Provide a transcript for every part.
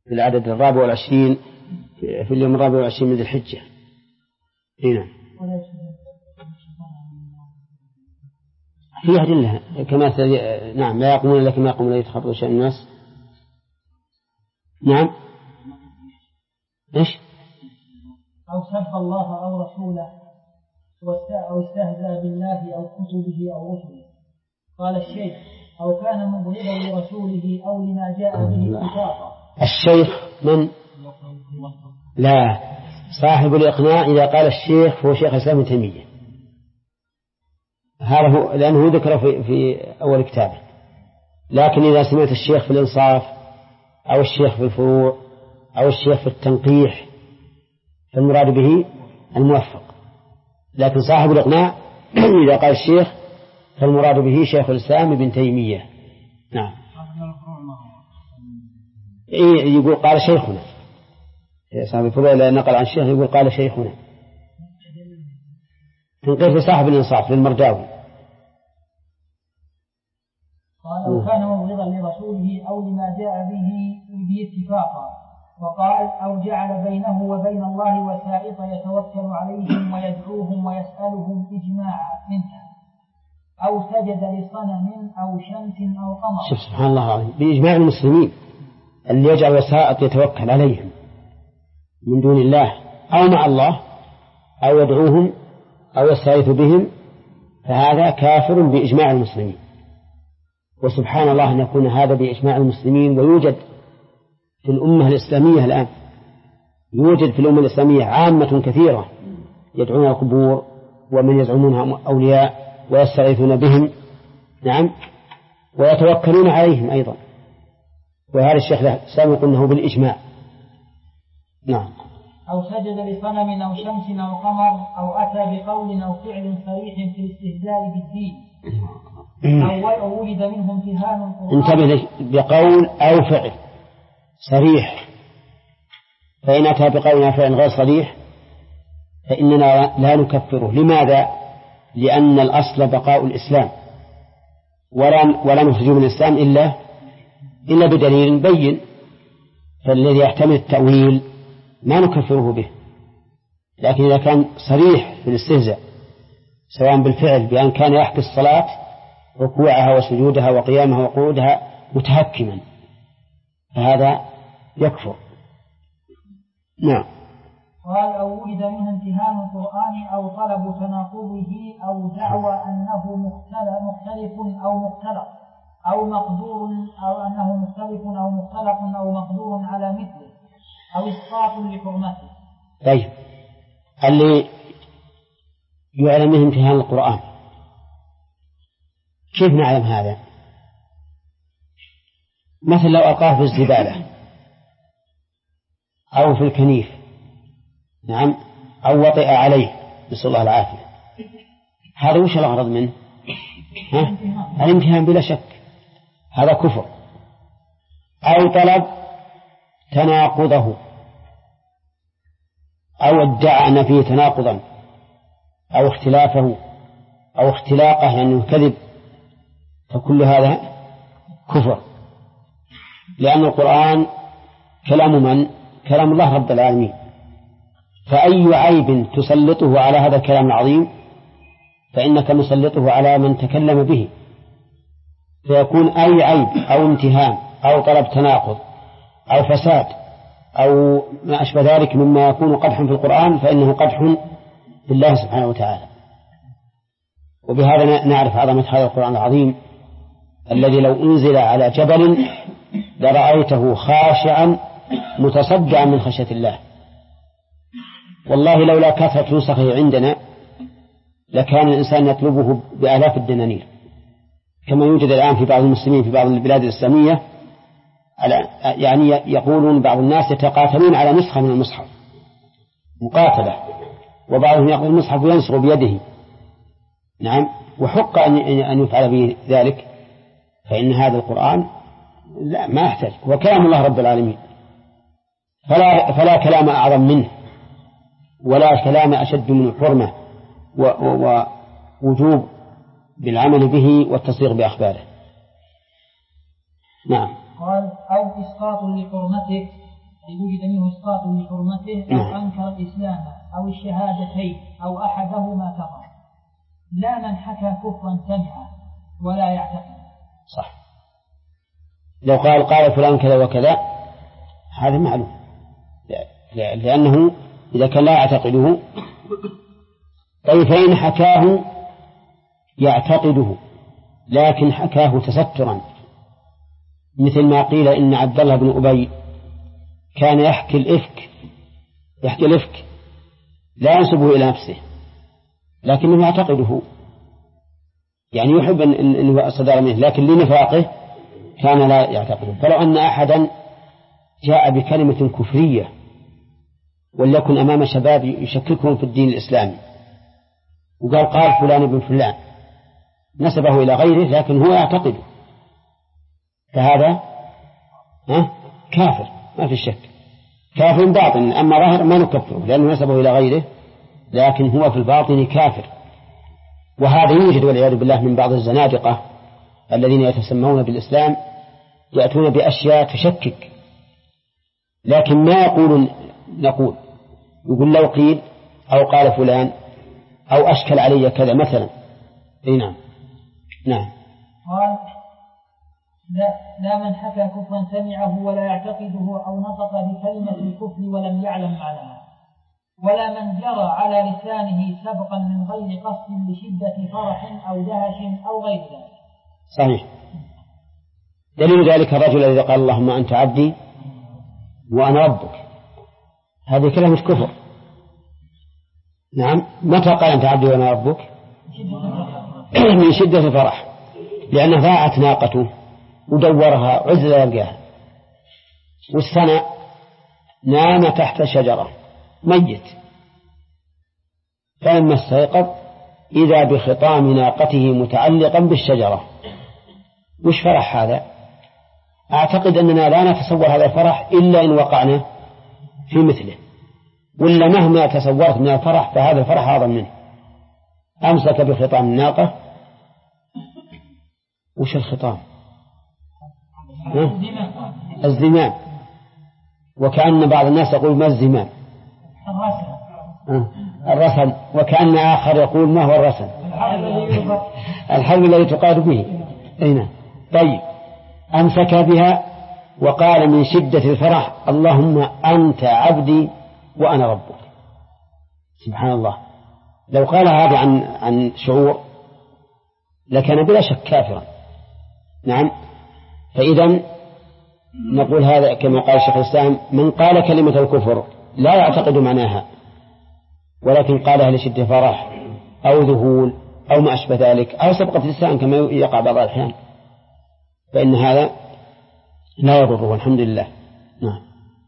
في العدد 24 في اليوم 24 من ذي الحجة. هنا في أدلة كما نعم لا يقومون إلا كما يقومون يتخبطون شأن الناس. نعم إيش؟ أو سب الله أو رسوله أو استهزأ بالله أو كتبه أو رسله. قال الشيخ أو كان مبغضا لرسوله أو لما جاء به اتفاقا. الشيخ من؟ لا، صاحب الإقناع إذا قال الشيخ فهو شيخ الإسلام ابن تيمية، هذا هو لأنه ذكر في أول كتابه. لكن إذا سمعت الشيخ في الإنصاف أو الشيخ في الفروع أو الشيخ في التنقيح فالمراد به الموفق. لكن صاحب الإقناع إذا قال الشيخ فالمراد به شيخ الإسلام ابن تيمية. نعم. يقول قال شيخنا، صاحب الفروع إذا نقل عن الشيخ يقول قال شيخنا. تنقيح لصاحب الإنصاف للمرداوي. قال أو كان مبغضا لرسوله أو لما جاء به اتفاقا. وقال أو جعل بينه وبين الله وسائط يتوكل عليهم ويدعوهم ويسألهم إجماعا منها. أو سجد لصنم أو شمس أو قمر. شوف سبحان الله العظيم، بإجماع المسلمين اللي يجعل وسائط يتوكل عليهم من دون الله أو مع الله أو يدعوهم أو يستغيث بهم فهذا كافر بإجماع المسلمين. وسبحان الله أن يكون هذا بإجماع المسلمين ويوجد في الأمة الإسلامية الآن، يوجد في الأمة الإسلامية عامة كثيرة يدعون القبور ومن يزعمونها أولياء ويستغيثون بهم. نعم، ويتوكلون عليهم أيضا، وهذا الشيخ الإسلام يقول أنه بالإجماع. نعم. أو سجد لصنم أو شمس أو قمر أو أتى بقول أو فعل صريح في الاستهزاء بالدين أو وجد منه امتهان القرآن. انتبه بقول أو فعل صريح، فإن أتى بقول أو فعل غير صريح فإننا لا نكفره. لماذا؟ لأن الأصل بقاء الإسلام ولا نخرج من الإسلام إلا بدليل بين، فالذي يحتمل التأويل ما نكفره به. لكن إذا كان صريح في الاستهزاء سواء بالفعل بأن كان يحكي الصلاة ركوعها وسجودها وقيامها وقعودها متهكما فهذا يكفر. نعم. قال أو وجد منه امتهان القرآن أو طلب تناقضه أو دعوى أنه مختلف أو مختلط أو مقدور أو أنه مختلف أو مختلط أو مقدور على مثله أو إسقاط لحرمته. طيب، اللي يعلم منه امتهان القرآن كيف نعلم هذا؟ مثل لو ألقاه في الزبالة أو في الكنيف، نعم، أو وطئ عليه نسأل الله العافية، هذا وش الغرض منه؟ الامتهان بلا شك، هذا كفر. أو طلب تناقضه أو ادعى أن فيه تناقضا أو اختلافه أو اختلاقه يعني كذب، فكل هذا كفر، لأن القرآن كلام من؟ كلام الله رب العالمين، فأي عيب تسلطه على هذا الكلام العظيم فإنك مسلطه على من تكلم به، فيكون أي عيب أو امتهان أو طلب تناقض أو فساد أو ما أشبه ذلك مما يكون قدحا في القرآن فإنه قدح بالله سبحانه وتعالى. وبهذا نعرف عظمة هذا القرآن العظيم الذي لو أنزل على جبل لرأيته خاشعا متصدعا من خشية الله. والله لولا كثرة نسخه عندنا لكان الإنسان يطلبه بآلاف الدنانير، كما يوجد الآن في بعض المسلمين في بعض البلاد الإسلامية، يعني يقولون بعض الناس يتقاتلون على نسخة من المصحف مقاتلة، وبعضهم يقول المصحف ينسخ بيده. نعم، وحق أن يفعل به ذلك، فإن هذا القرآن لا ما يحتاج، وكلام الله رب العالمين، فلا كلام أعظم منه ولا كلام أشد من الحرمة ووجوب بالعمل به والتصديق بأخباره. نعم. قال أو إسقاط لحرمته وجد منه إسقاط لحرمته أو أنكر الإسلام أو الشهادتين أو أحدهما كفر، لا من حكى كفرا سمعه ولا يعتقد. صح. لو قال فلان كذا وكذا هذا معلوم، لأنه إذا كان لا يعتقده. طيب فإن حكاه يعتقده لكن حكاه تسترا، مثل ما قيل إن عبد الله بن أبي كان يحكي الإفك لا ينسبه إلى نفسه لكنه يعتقده، يعني يحب أنه صدر منه، لكن لنفاقه كان لا يعتقده. فلو أن أحدا جاء بكلمة كفرية وليكن أمام شباب يشككهم في الدين الإسلامي قال فلان ابن فلان، نسبه إلى غيره لكن هو يعتقده، فهذا كافر ما في شك، كافر باطن. أما ظاهر ما نكفره لأنه نسبه إلى غيره، لكن هو في الباطن كافر. وهذا يوجد والعياذ بالله من بعض الزنادقة الذين يتسمون بالإسلام، يأتون بأشياء تشكك، لكن ما يقول لو قيل أو قال فلان أو أشكل علي كذا مثلا. نعم. قال لا من حكى كفرا سمعه ولا يعتقده أو نطق بكلمة الكفر ولم يعلم معناها، ولا من جرى على لسانه سبقا من غير قصد لشدة فرح أو دهش أو غير ذلك. صحيح. دليل ذلك الرجل الذي قال اللهم أنت عبدي وأنا ربك، هذه كلمة كفر. نعم. متى قال أنت عبدي وأنا ربك؟ من شدة الفرح، لأنه ضاعت ناقته ودورها عز يلقاها، والسنة نام تحت شجرة ميت، فلما استيقظ إذا بخطام ناقته متعلقا بالشجرة. وش فرح هذا؟ أعتقد أننا لا نتصور هذا الفرح إلا إن وقعنا في مثله، ولا مهما تصورت من الفرح فهذا الفرح أعظم منه. أمسك بخطام الناقة. وش الخطام؟ الزمام. وكأن بعض الناس يقول ما الزمام؟ الرسل. وكأن آخر يقول ما هو الرسل؟ الحبل الذي تقاد به. طيب أمسك بها وقال من شدة الفرح اللهم أنت عبدي وأنا ربك. سبحان الله. لو قال هذا عن شعور لكان بلا شك كافرا. نعم. فإذا نقول هذا كما قال الشيخ الإسلام، من قال كلمة الكفر لا يعتقد معناها ولكن قالها لشدة فرح أو ذهول أو ما أشبه ذلك أو سبقة لسان كما يقع بعض الأحيان، فإن هذا لا يضره والحمد لله. نعم.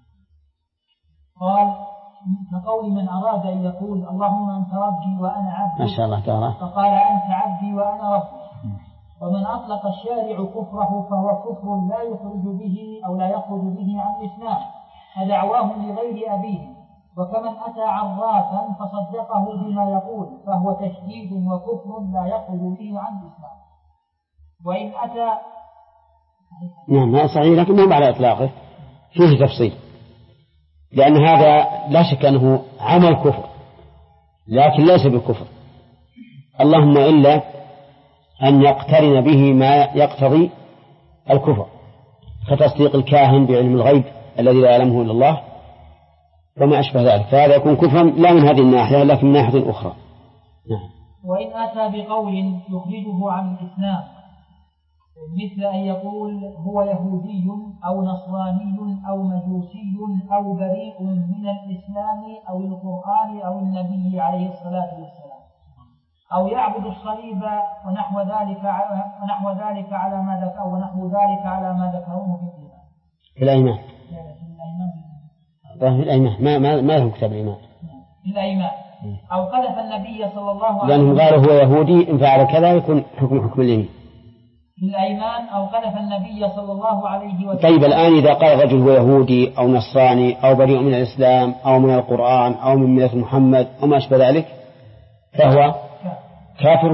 قال كقول من أراد أن يقول اللهم أنت ربي وأنا عبدي، ما شاء الله تعالى، فقال أنت عبدي وأنا ربي. ومن أطلق الشارع كفره فهو كفر لا يخرج به أو لا يخرج به عن الإسلام، فدعواهم لغير أبيه. وكمن أتى عرافا فصدقه بما يقول فهو تشديد وكفر لا يخرج به عن الإسلام. وإن أتى نعم هذا صحيح، لكن مو على إطلاقه، فيه تفصيل، لأن هذا لا شك أنه عمل كفر لكن ليس بالكفر، اللهم إلا أن يقترن به ما يقتضي الكفر، كتصديق الكاهن بعلم الغيب الذي لا يعلمه إلا الله وما أشبه ذلك، فهذا يكون كفرا لا من هذه الناحية لكن من ناحية أخرى. نعم. وإن أتى بقول يخرجه عن الإسلام مثل أن يقول هو يهودي أو نصراني أو مجوسي أو بريء من الإسلام أو القرآن أو النبي عليه الصلاة والسلام، أو يعبد الصليب ونحو ذلك على ما ذكروه في الأيمان. ما له كتاب الإيمان. الأيمان. أو قذف النبي صلى الله عليه وسلم، لأنهم قالوا هو يهودي إن فعل كذا يكون حكم اليمين. الأيمان أو قذف النبي صلى الله عليه وسلم. طيب الآن إذا قال رجل هو يهودي أو نصراني أو بريء من الإسلام أو من القرآن أو من ملة محمد أو ما أشبه ذلك فهو كافر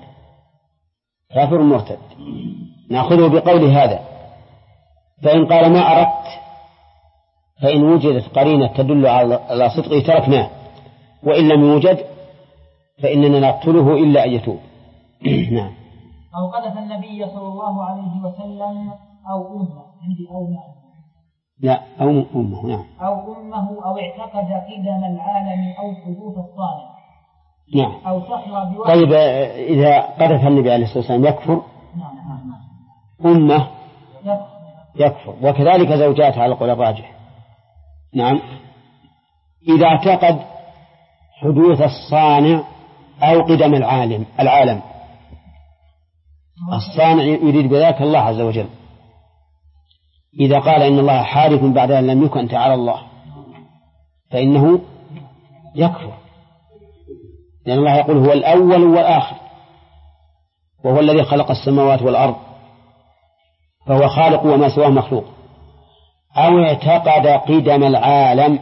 مرتد. نأخذه بقول هذا. فإن قال ما أردت فإن وجدت قرينة تدل على صدقه تركناه، وإن لم يوجد فإننا نقتله إلا أن يتوب. نعم. أو قذف النبي صلى الله عليه وسلم أو أمه، عندي أو نعم. لا، أو أمه. نعم. أو أمه أو اعتقد قدم العالم أو حدوث الصانع. نعم. أو سخر بواحد. طيب إذا قذف النبي عليه الصلاة والسلام يكفر؟ نعم. أمه يكفر، وكذلك زوجاته على القول الراجح. نعم. إذا اعتقد حدوث الصانع أو قدم العالم الصانع يريد بذلك الله عز وجل، إذا قال إن الله حادث بعد أن لم يكن تعالى الله فإنه يكفر، لأن الله يقول هو الأول والآخر، وهو الذي خلق السماوات والأرض، فهو خالق وما سواه مخلوق. أو اعتقد قدم العالم،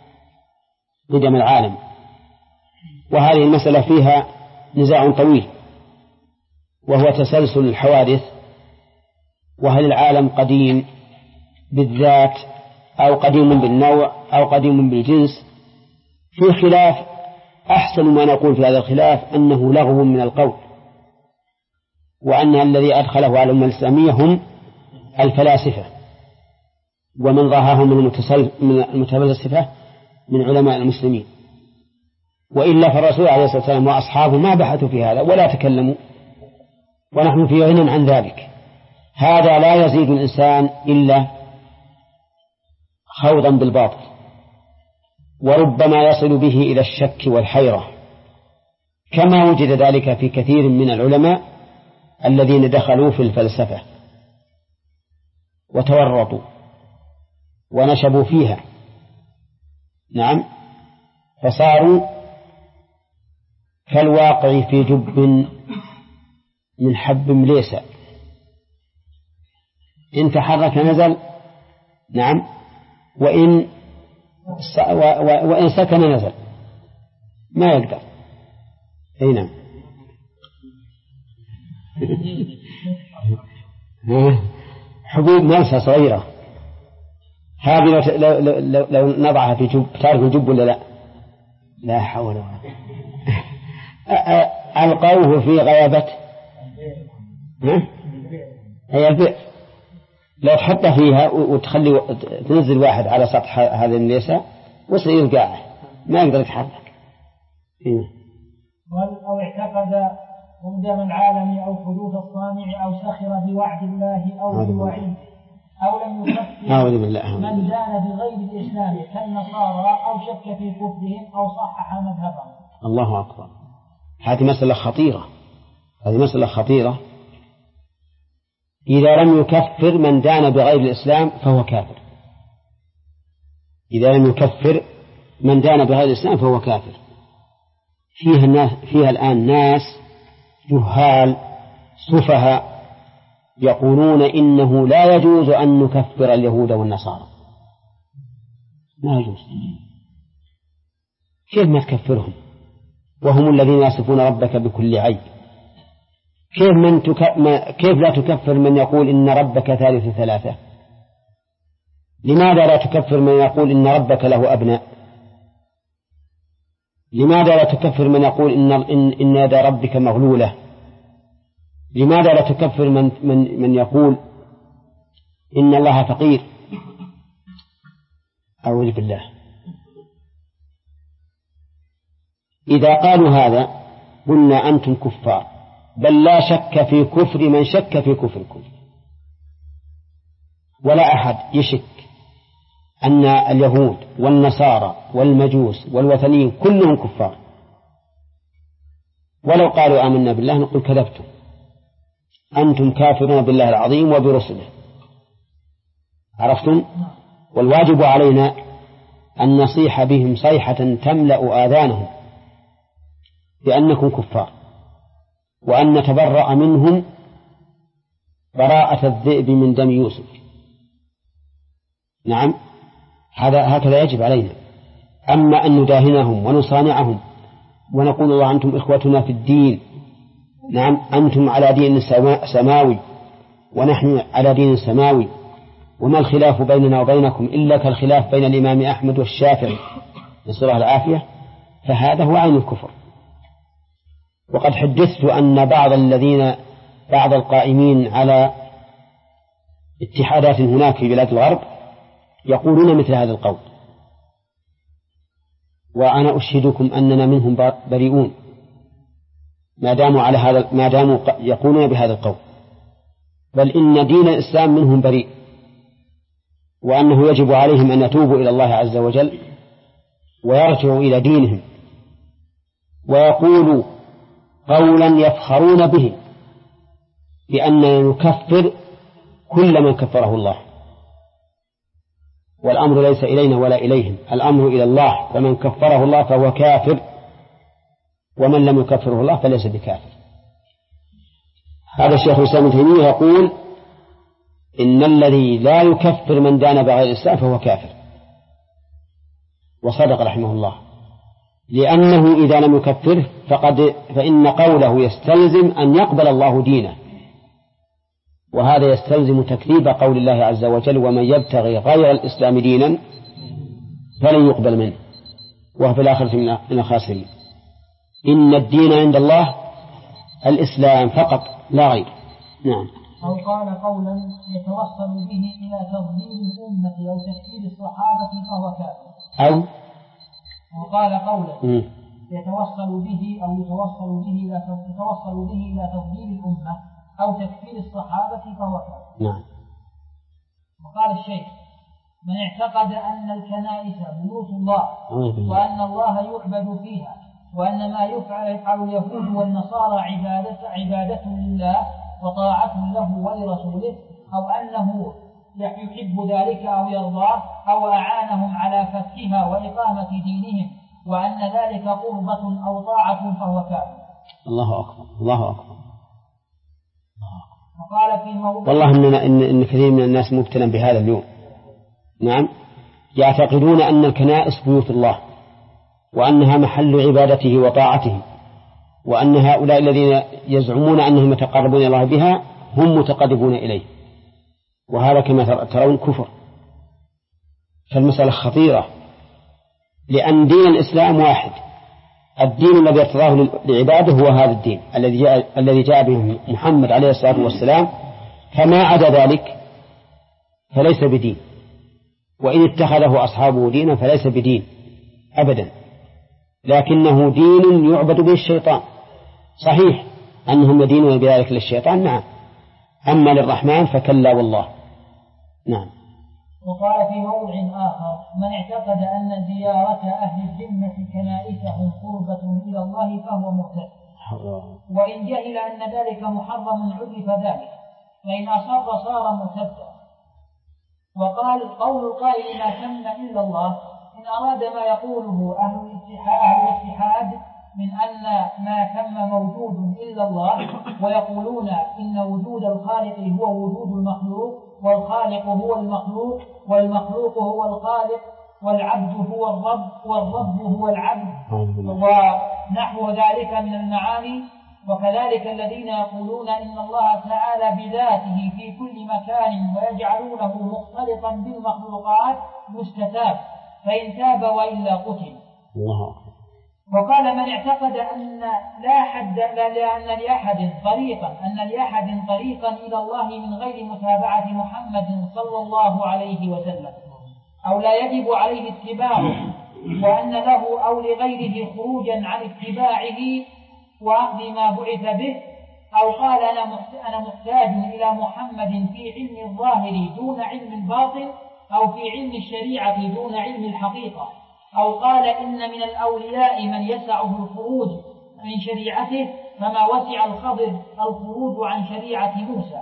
وهذه المسألة فيها نزاع طويل، وهو تسلسل الحوادث، وهل العالم قديم بالذات أو قديم بالنوع أو قديم بالجنس، في خلاف. أحسن ما نقول في هذا الخلاف أنه لغو من القول، وأن الذي أدخله على الأمة الإسلامية هم الفلاسفة ومن ظاهرهم من المتفلسفة من علماء المسلمين، وإلا فالرسول عليه الصلاة والسلام وأصحابه ما بحثوا في هذا ولا تكلموا، ونحن في غنى عن ذلك. هذا لا يزيد الإنسان إلا خوضا بالباطل، وربما يصل به إلى الشك والحيرة، كما وجد ذلك في كثير من العلماء الذين دخلوا في الفلسفة وتورطوا ونشبوا فيها. نعم. فصاروا كالواقع في جب من حب مليسة، إن تحرك نزل. نعم. وإن سكن نزل، ما يقدر. أي نعم. حبوب ملسة صغيرة، هذه لو نضعها في جب تعرف الجب ولا لا؟ لا حول ولا قوة. ألقوه في غيابة هي البئر، لو تحطه فيها وتخلي تنزل واحد على سطح هذه المليسة ويصير قاعد ما يقدر يتحرك. أو اعتقد قدم العالم أو حدوث الصانع أو سخر بوعد الله أو بوعيد أو لم يكفر من دان بغير الإسلام كالنصارى أو شك في كفرهم أو صحح مذهبهم. الله أكبر. هذه مسألة خطيرة. إذا لم يكفر من دان بغير الإسلام فهو كافر. فيها الآن ناس جهال سفهاء يقولون إنه لا يجوز أن نكفر اليهود والنصارى. ما يجوز. كيف ما تكفرهم وهم الذين يصفون ربك بكل عيب؟ كيف لا تكفر من يقول إن ربك ثالث ثلاثة؟ لماذا لا تكفر من يقول إن ربك له أبناء؟ لماذا لا تكفر من يقول إن يد ربك مغلولة؟ لماذا لا تكفر من يقول إن الله فقير؟ أعوذ بالله. إذا قالوا هذا قلنا أنتم كفار، بل لا شك في كفر من شك في كفركم، ولا أحد يشك أن اليهود والنصارى والمجوس والوثنيين كلهم كفار. ولو قالوا آمنا بالله نقول كذبتم، أنتم كافرون بالله العظيم وبرسله. عرفتم؟ والواجب علينا أن نصيح بهم صيحة تملأ آذانهم بأنكم كفار، وأن نتبرأ منهم براءة الذئب من دم يوسف. نعم، هكذا يجب علينا. أما أن نداهنهم ونصانعهم ونقول الله أنتم إخوتنا في الدين، نعم أنتم على دين سماوي ونحن على دين سماوي، وما الخلاف بيننا وبينكم إلا كالخلاف بين الإمام أحمد والشافعي نسأل الله العافية، فهذا هو عين الكفر. وقد حدثت أن بعض القائمين على اتحادات هناك في بلاد الغرب يقولون مثل هذا القول، وأنا أشهدكم أننا منهم بريئون ما داموا يقولون بهذا القول، بل إن دين الإسلام منهم بريء، وأنه يجب عليهم أن يتوبوا إلى الله عز وجل ويرجعوا إلى دينهم، ويقولوا قولا يفخرون به بأننا نكفر كل من كفره الله، والأمر ليس إلينا ولا إليهم، الأمر إلى الله، فمن كفره الله فهو كافر، ومن لم يكفره الله فليس بكافر. هذا الشيخ الإسلام ابن تيمية يقول إن الذي لا يكفر من دان بغير الإسلام فهو كافر، وصدق رحمه الله، لأنه إذا لم يكفره فإن قوله يستلزم أن يقبل الله دينه، وهذا يستلزم تكذيب قول الله عز وجل ومن يبتغي غير الإسلام دينا فلن يقبل منه وهو في الآخرة من الخاسرين. إن الدين عند الله الإسلام فقط لا غير. نعم. أو قال قولا يتوصل به إلى تفضيل الأمة أو تكفير الصحابة فهو كافر. وقال قولا يتوصل به إلى تفضيل الأمة أو تكفير الصحابة فهو كافر. نعم. وقال الشيخ من اعتقد أن الكنائس بيوت الله وأن الله يعبد فيها وأن ما يفعل اليهود والنصارى عبادة لله وطاعة له ولرسوله، أو أنه يحب ذلك أو يرضاه أو أعانهم على فتحها وإقامة دينهم وأن ذلك قربة أو طاعة فهو كافر. الله أكبر الله أكبر. وقال في موضع والله إن كثير من الناس مبتلى بهذا اليوم. نعم، يعتقدون أن الكنائس بيوت الله وأنها محل عبادته وطاعته، وأن هؤلاء الذين يزعمون أنهم يتقربون إلى الله بها هم متقربون إليه، وهذا كما ترون كفر. فالمسألة خطيرة، لأن دين الإسلام واحد، الدين الذي ارتضاه لعباده هو هذا الدين الذي جاء به محمد عليه الصلاة والسلام، فما عدا ذلك فليس بدين، وإن اتخذه أصحابه دينا فليس بدين أبدا، لكنه دين يعبد به الشيطان. صحيح أنهم يدينون بذلك للشيطان، نعم، أما للرحمن فكلا والله. نعم. وقال في موضع آخر من اعتقد أن زيارة أهل الذمة كنائسهم قربة إلى الله فهو مبتدع، وإن جهل أن ذلك محرم عرف ذلك، فإن أصر صار مبتدع. وقال قول القائل ما تم إلا الله إن أراد ما يقوله أهل الاتحاد من أن ما تم موجود إلا الله، ويقولون إن وجود الخالق هو وجود المخلوق، والخالق هو المخلوق، والمخلوق هو الخالق، والعبد هو الرب، والرب هو العبد، ونحو ذلك من المعاني. وكذلك الذين يقولون إن الله تعالى بذاته في كل مكان ويجعلونه مختلطا بالمخلوقات مستتاب، فإن تاب وإلا قتل. وقال من اعتقد أن لأحد طريقا إلى الله من غير متابعة محمد صلى الله عليه وسلم أو لا يجب عليه اتباعه، وأن له أو لغيره خروجا عن اتباعه وأخذ ما بعث به، أو قال أنا محتاج إلى محمد في علم الظاهر دون علم الباطن، أو في علم الشريعة دون علم الحقيقة، أو قال إن من الأولياء من يسعه الخروج من شريعته كما وسع الخضر الخروج عن شريعة موسى،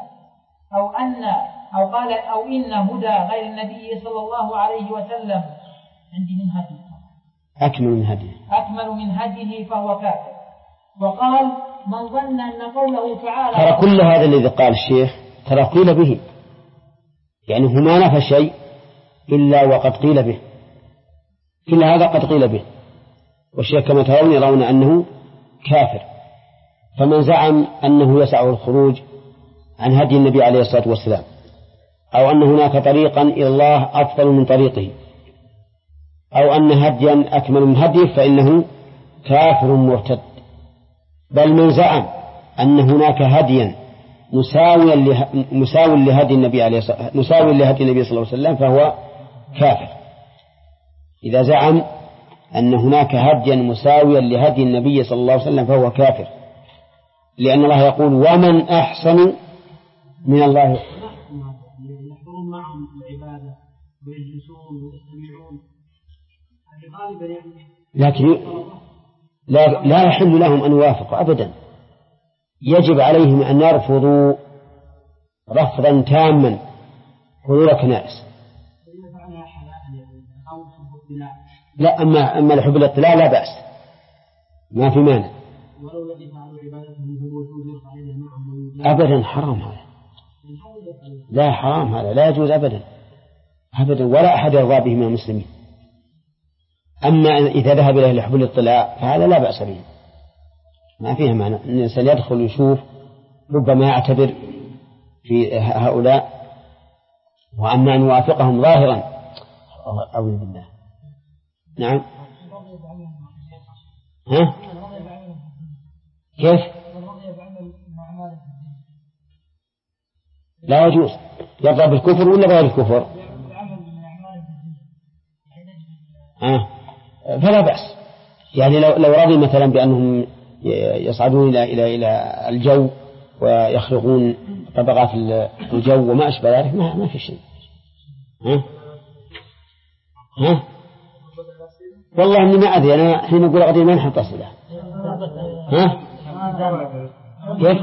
أو إن هدى غير النبي صلى الله عليه وسلم عندي من هديه أكمل من هديه فهو كافر. وقال من ظن أن قوله تعالى ترى كل هذا الذي قال الشيخ ترى قيل به، يعني هو ما نفى شيء إلا وقد قيل به، كل هذا قد قيل به، والشيخ كما ترون يرون أنه كافر. فمن زعم أنه يسعه الخروج عن هدي النبي عليه الصلاة والسلام أو أن هناك طريقا إلى الله أفضل من طريقه، أو أن هديا أكمل من هديه، فإنه كافر مرتد. بل من زعم أن هناك هديا مساوي لهدي النبي صلى الله عليه وسلم فهو كافر. إذا زعم أن هناك هديا مساويا لهدي النبي صلى الله عليه وسلم فهو كافر، لأن الله يقول ومن أحسن من الله. يحضرون معهم العبادة ويجلسون ويستمعون غالبا لكن لا يحل لهم أن يوافقوا أبدا، يجب عليهم أن يرفضوا رفضا تاما حضور الكنائس. لا، أما الحب الاطلاع لا بأس، ما في مانع. أبدا حرام هذا، لا حرام هذا، لا يجوز أبدا أبدا، ولا أحد يرضى به من المسلمين. أما إذا ذهب إليه الحب الاطلاع فهذا لا بأس به، ما فيها معنى أن الإنسان يدخل ويشوف، ربما يعتبر في هؤلاء. وأما أن يوافقهم ظاهرا أعوذ بالله. نعم. ها؟ كيف؟ لا يجوز، يرضى بالكفر ولا غير الكفر؟ فلا بأس. يعني لو رضي مثلا بأنهم يصعدون إلى الجو ويخرقون طبقات الجو وما أشبه ذلك، ما في شيء. ها؟ والله إني ما أدري، أنا حين أقول غدي ما نحط أصله. ها؟ كيف؟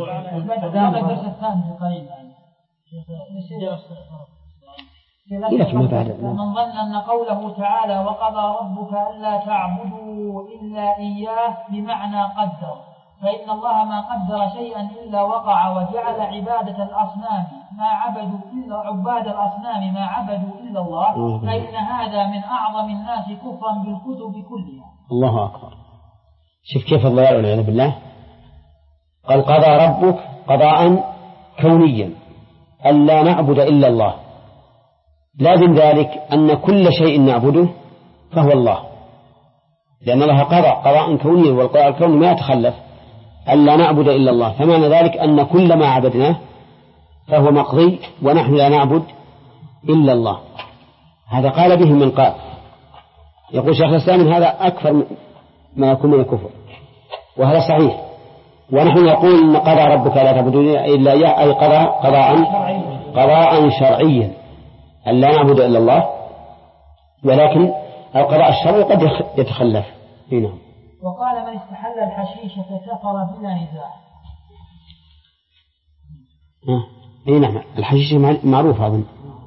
من ظن أن قوله تعالى وقضى ربك ألا تعبدوا إلا إياه بمعنى قدر، فإن الله ما قدر شيئا إلا وقع، وجعل عبادة الأصنام ما عبدوا إلا عباد الأصنام ما عبدوا إلا الله، فإن هذا من أعظم الناس كفرا بالكتب كلها. الله أكبر. شوف كيف الضلال والعياذ بالله. قال قضى ربك قضاء كونيا ألا نعبد إلا الله، لازم ذلك أن كل شيء نعبده فهو الله، لأن الله قضى قضاء كونيا، والقضاء الكوني ما يتخلف، ألا نعبد إلا الله، فمعنى ذلك أن كل ما عبدناه فهو مقضي ونحن لا نعبد إلا الله. هذا قال به من قال. يقول شيخ الإسلام هذا أكثر ما يكون من الكفر، وهذا صحيح. ونحن نقول إن قضى ربك لا تعبدون إلا إياه، أي قضاء شرعيا أن لا نعبد إلا الله، ولكن القضاء الشرعي قد يتخلف. هنا وقال من استحل الحشيشة كفر بلا نزاع. نعم، الحشيشة معروف أظن،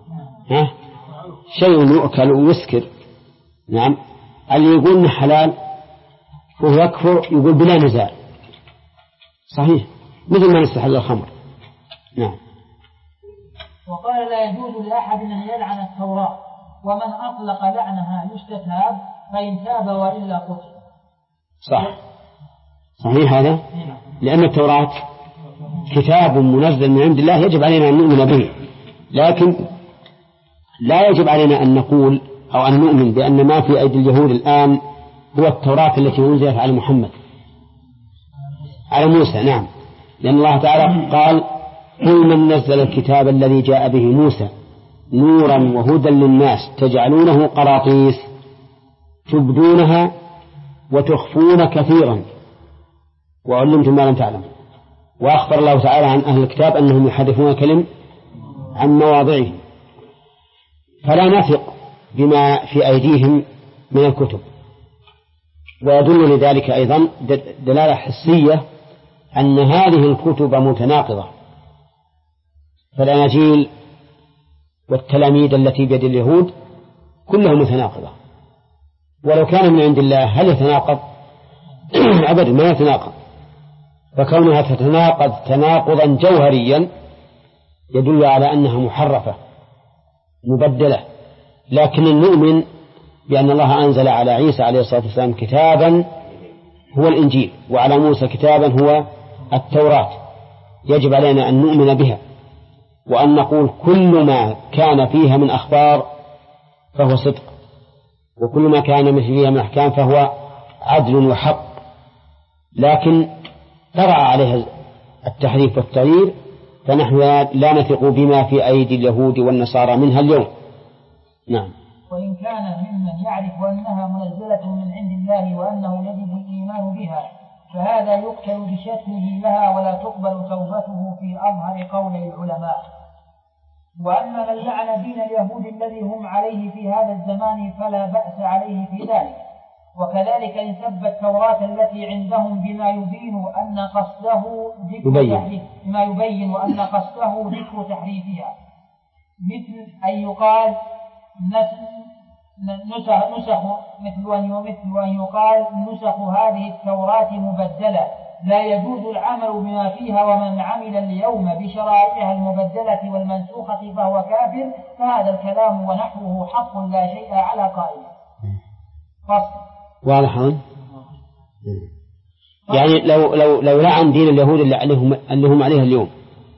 شيء يؤكل ويسكر. نعم، اللي يقول إنه حلال وهو يكفر يقول بلا نزاع، صحيح، مثل ما نستحل الخمر. نعم. وقال لا يجوز لأحد أن يلعن التوراة، ومن أطلق لعنها يستتاب، فإن تاب وإلا قتل. صحيح هذا، لأن التوراة كتاب منزل من عند الله يجب علينا أن نؤمن به، لكن لا يجب علينا أن نقول أو أن نؤمن بأن ما في أيدي اليهود الآن هو التوراة التي أنزلت على محمد على موسى. نعم، لأن الله تعالى قال قل من نزل الكتاب الذي جاء به موسى نورا وهدى للناس تجعلونه قراطيس تبدونها وتخفون كثيرا وعلمتم ما لم تعلموا. وأخبر الله تعالى عن أهل الكتاب أنهم يحرفون الكلم عن مواضعه، فلا نثق بما في أيديهم من الكتب. ويدل لذلك أيضا دلالة حسية أن هذه الكتب متناقضة، فالأناجيل والتلاميذ التي بيد اليهود كلها متناقضة، ولو كان من عند الله هل يتناقض؟ أبدا ما يتناقض. فكونها تتناقض تناقضا جوهريا يدل على أنها محرفة مبدلة. لكن نؤمن بأن الله أنزل على عيسى عليه الصلاة والسلام كتابا هو الإنجيل، وعلى موسى كتابا هو التوراة، يجب علينا أن نؤمن بها وأن نقول كل ما كان فيها من أخبار فهو صدق، وكل ما كان فيها من أحكام فهو عدل وحق، لكن طرأ عليها التحريف والتغيير، فنحن لا نثق بما في أيدي اليهود والنصارى منها اليوم. نعم. وإن كان ممن يعرف أنها منزلة من عند الله وأنه يجب الإيمان بها، فهذا يقتل بشتمه لها ولا تقبل توبته في أظهر قول العلماء. وأما من لعن دين اليهود الذي هم عليه في هذا الزمان فلا بأس عليه في ذلك. وكذلك إن سب التوراة التي عندهم بما يبين أن قصده ذكر تحريفها، مثل أن يقال نسخ هذه التوراة مبدلة، لا يجوز العمل بما فيها، ومن عمل اليوم بشرائعها المبدلة والمنسوخة فهو كافر. فهذا الكلام ونحوه حق لا شيء على قائله. فصل. واضح. يعني لو لعن دين اليهود اللي هم عليها اليوم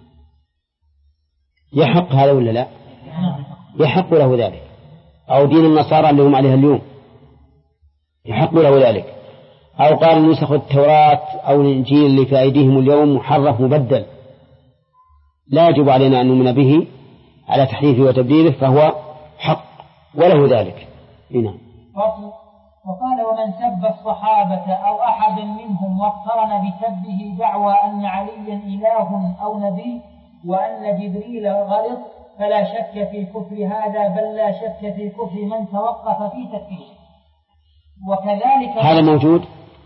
يحق هذا ولا لا؟ يحق له ذلك. أو دين النصارى اللي هم عليها اليوم يحق له ذلك. أو قال نسخ التوراة أو الإنجيل اللي في أيديهم اليوم محرف مبدل، لا يجب علينا أن نؤمن به على تحريفه وتبديله، فهو حق وله ذلك. نعم. وقال ومن سب الصحابة أو أحد منهم واقترن بسبه دعوى أن عليا إله أو نبي وأن جبريل غلط فلا شك في كفر هذا، بل لا شك في كفر من توقف في تكفيره. وكذلك هذا موجود.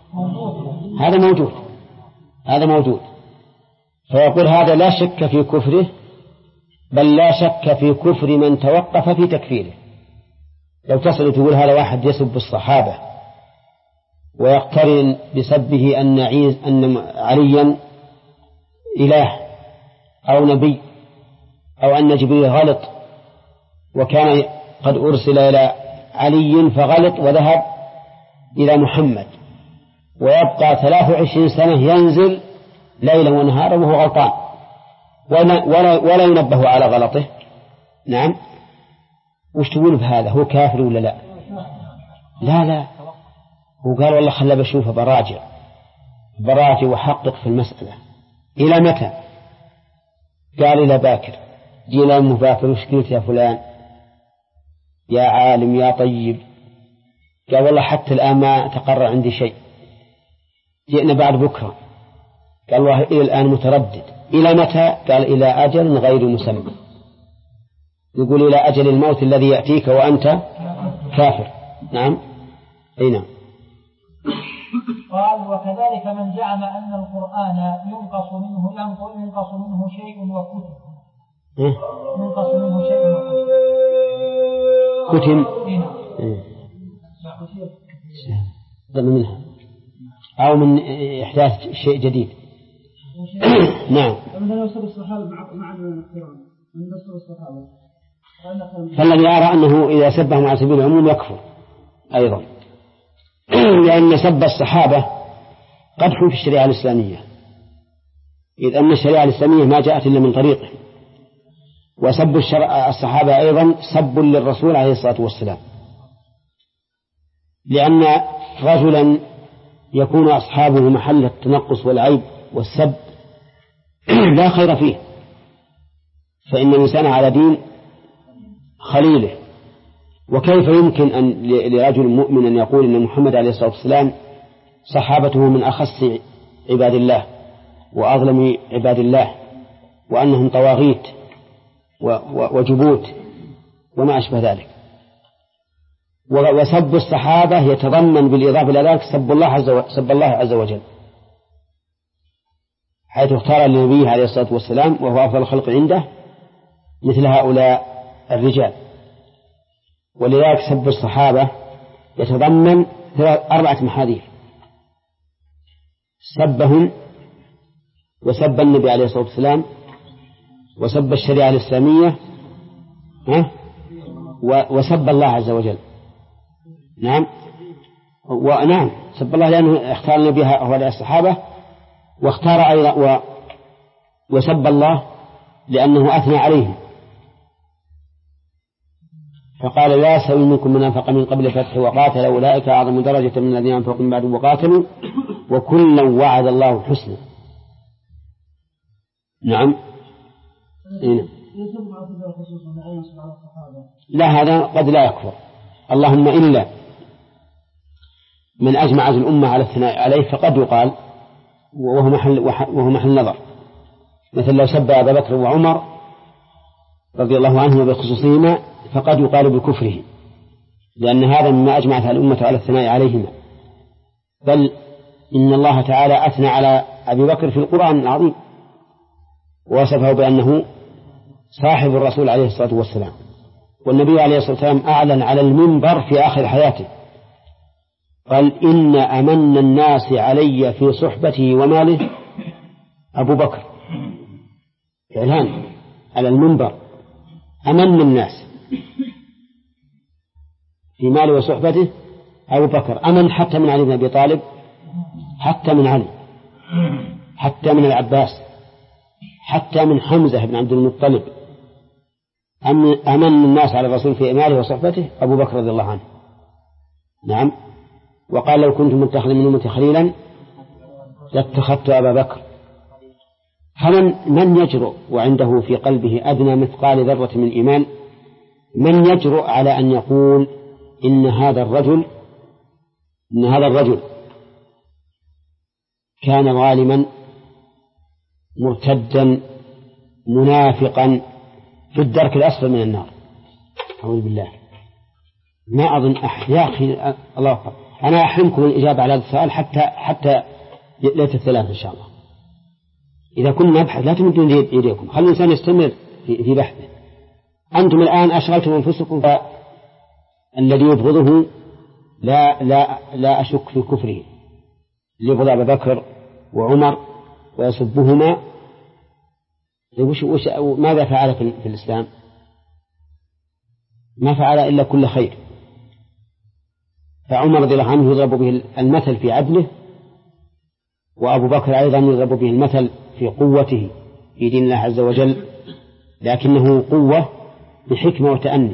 فيقول هذا لا شك في كفره، بل لا شك في كفر من توقف في تكفيره. لو تصل تقول هذا واحد يسب الصحابة ويقترن بسبه أن عليا إله أو نبي أو أن جبريل غلط، وكان قد أرسل إلى علي فغلط وذهب إلى محمد، ويبقى 23 سنة ينزل ليلا ونهارا وهو غلطان ولا ينبه على غلطه. نعم. وش تقول بهذا؟ هو كافر ولا لا؟ لا. هو قال والله خلى بشوفه براجع وحقق في المسألة. إلى متى؟ قال إلى باكر. جينا أم باكر وش قلت يا فلان يا عالم يا طيب؟ قال والله حتى الآن ما تقرر عندي شيء، جئنا بعد بكرة. قال والله إلى الآن متردد. إلى متى؟ قال إلى أجل غير مسمى. يقول إلى أجل الموت الذي يأتيك وأنت كافر. نعم. أي نعم. قال وكذلك من زعم أن القرآن ينقص منه شيء وكتم. ينقص منه شيء وكتم. منها أو من إحداث شيء جديد. نعم. فالذي يرى أنه إذا سبهم على سبيل العموم يكفر أيضا، لأن سب الصحابة قدح في الشريعة الإسلامية، إذ أن الشريعة الإسلامية ما جاءت إلا من طريقه. وسب الصحابة أيضا سب للرسول عليه الصلاة والسلام، لأن رجلا يكون أصحابه محل التنقص والعيب والسب لا خير فيه، فإن الإنسان على دين خليله. وكيف يمكن أن لرجل مؤمن أن يقول إن محمد عليه الصلاة والسلام صحابته من أخص عباد الله وأظلم عباد الله، وأنهم طواغيت وجبوت وما أشبه ذلك. وسب الصحابة يتضمن بالإضافة إلى ذلك سب الله عز وجل، حيث اختار لنبيه عليه الصلاة والسلام وهو أفضل الخلق عنده مثل هؤلاء الرجال. ولذلك سب الصحابة يتضمن 4 محاذير: سبهم، وسب النبي عليه الصلاة والسلام، وسب الشريعة الإسلامية، وسب الله عز وجل. نعم. ونعم سب الله لأنه اختار النبي هؤلاء الصحابة، واختار أيضا وسب الله لأنه أثنى عليهم، فقال لا يستوي منكم من أنفق من قبل الفتح وقاتل أولئك أعظم درجة من الذين أنفقوا من بعد وقاتلوا وكلا وعد الله حسنا. نعم. لا، هذا قد لا يكفر، اللهم إلا من أجمعت الأمة على الثناء عليه فقد يقال، وهو محل نظر، مثل لو سب أبا بكر وعمر رضي الله عنهما بخصوصهما فقد يقال بكفره، لأن هذا مما أجمعت الأمة على الثناء عليهما. بل إن الله تعالى أثنى على أبي بكر في القرآن العظيم ووصفه بأنه صاحب الرسول عليه الصلاة والسلام، والنبي عليه الصلاة والسلام أعلن على المنبر في آخر حياته قال إن أمن الناس علي في صحبته وماله أبو بكر، إعلان على المنبر أمن الناس في ماله وصحبته أبو بكر، أمن حتى من علي بن أبي طالب، حتى من علي، حتى من العباس، حتى من حمزة بن عبد المطلب، أمن الناس على الرسول في ماله وصحبته أبو بكر رضي الله عنه. نعم. وقال لو كنت متخذا من أمتي خليلا لاتخذت أبا بكر. من يجرؤ وعنده في قلبه أدنى مثقال ذرة من إيمان، من يجرؤ على أن يقول إن هذا الرجل كان ظالما مرتدا منافقا في الدرك الأسفل من النار؟ أعوذ بالله. ما أظن يا أخي الله أكبر، أنا أحرمكم الإجابة على هذا السؤال حتى ليلة الثلاث إن شاء الله. إذا كنا نبحث لا تمدون يديكم، خلوا الإنسان يستمر في بحثه. أنتم الآن أشغلتم أنفسكم، فالذي يبغضه لا أشك في كفره، اللي يبغض أبا بكر وعمر ويسبهما ماذا فعل في الإسلام؟ ما فعل إلا كل خير. فعمر رضي الله عنه يضرب به المثل في عدله، وأبو بكر أيضا يضرب به المثل في قوته في دين الله عز وجل، لكنه قوة بحكمة وتأني.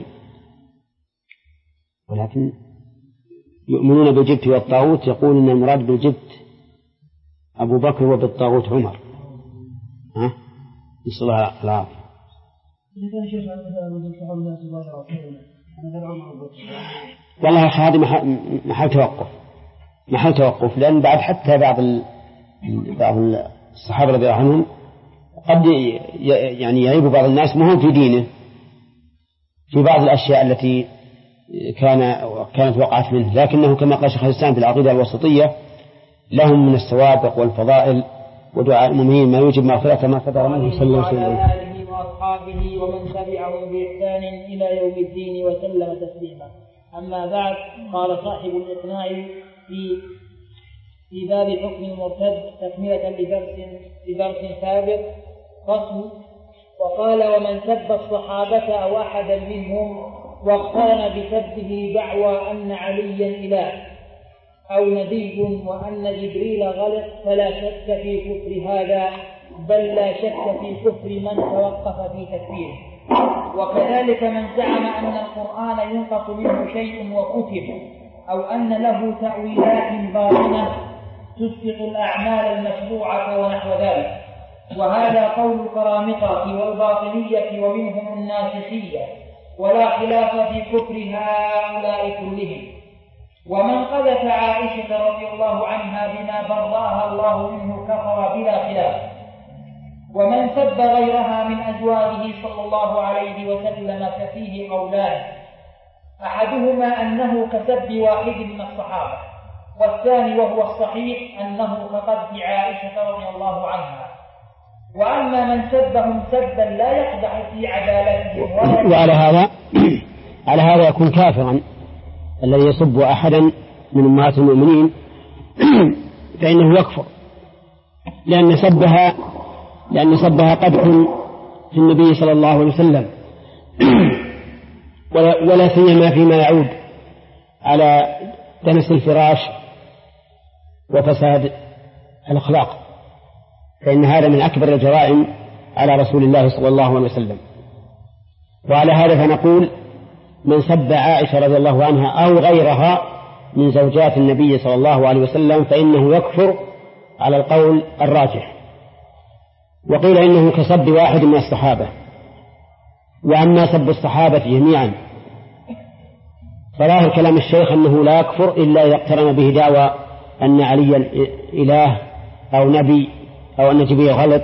ولكن يؤمنون بالجبت والطاغوت، يقول إن المراد بالجبت أبو بكر وبالطاغوت عمر. نسأل الله العافية. والله يا أخي هذه محل توقف، لأن بعد حتى بعض الصحابة رضي الله عنهم قد يعني يعيب بعض الناس مهم في دينه في بعض الأشياء التي كانت وقعت منه، لكنه كما قال شيخ الإسلام في العقيدة الوسطية لهم من السوابق والفضائل ودعاء المؤمنين ما يوجب مغفرة ما قدر منه صلى الله عليه وسلم آله وأصحابه ومن تبعهم بإحسان إلى يوم الدين وسلم تسليما. أما بعد، قال صاحب الإقناع في باب حكم المرتد تكملة لدرس سابق فصل. وقال ومن سب الصحابة أو أحدا منهم واقترن بسبه دعوى أن عليا إله أو نبي وأن جبريل غلط فلا شك في كفر هذا، بل لا شك في كفر من توقف في تكفيره. وكذلك من زعم أن القرآن ينقص منه شيء وكتب، أو أن له تأويلات باطنة تسقط الأعمال المشروعة ونحو ذلك، وهذا قول القرامطة والباطنية ومنهم الناسخية، ولا خلاف في كفر هؤلاء كلهم. ومن قذف عائشة رضي الله عنها بما برأها الله منه كفر بلا خلاف. ومن سب غيرها من أزواجه صلى الله عليه وسلم ففيه قولان، أحدهما أنه كسب واحد من الصحابة، والثاني وهو الصحيح أنه كقذف عائشة رضي الله عنها. وأما من سبهم سبا لا يقدح في عدالتهم وعلى هذا يكون كافرا الذي يسب أحدا من أمهات المؤمنين فإنه يكفر، لأن سبها قدح في النبي صلى الله عليه وسلم، ولا سيما فيما يعود على دنس الفراش وفساد الأخلاق، فإن هذا من أكبر الجرائم على رسول الله صلى الله عليه وسلم. وعلى هذا فنقول من سب عائشة رضي الله عنها أو غيرها من زوجات النبي صلى الله عليه وسلم فإنه يكفر على القول الراجح. وقيل إنه كسب واحد من الصحابة. وأما سب الصحابة جميعا فظاهر كلام الشيخ أنه لا يكفر إلا إذا اقترن به دعوى أن عليا إله أو نبي أو أن جبريل غلط،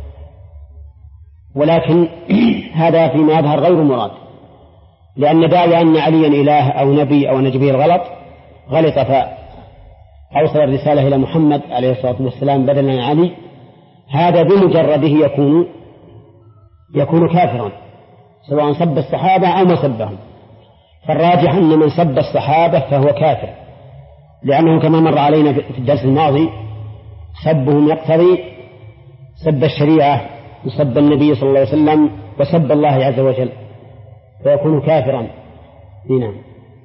ولكن هذا فيما يظهر غير مراد، لأن دعوى أن عليا إله أو نبي أو أن جبريل غلط فأوصل الرسالة إلى محمد عليه الصلاة والسلام بدلا عن علي، هذا بمجرده يكون كافرا سواء سب الصحابة أو ما سبهم. فالراجح أن من سب الصحابة فهو كافر، لأنه كما مر علينا في الدرس الماضي سبهم يقتضي سب الشريعة وسب النبي صلى الله عليه وسلم وسب الله عز وجل، فيكون كافرا. نعم.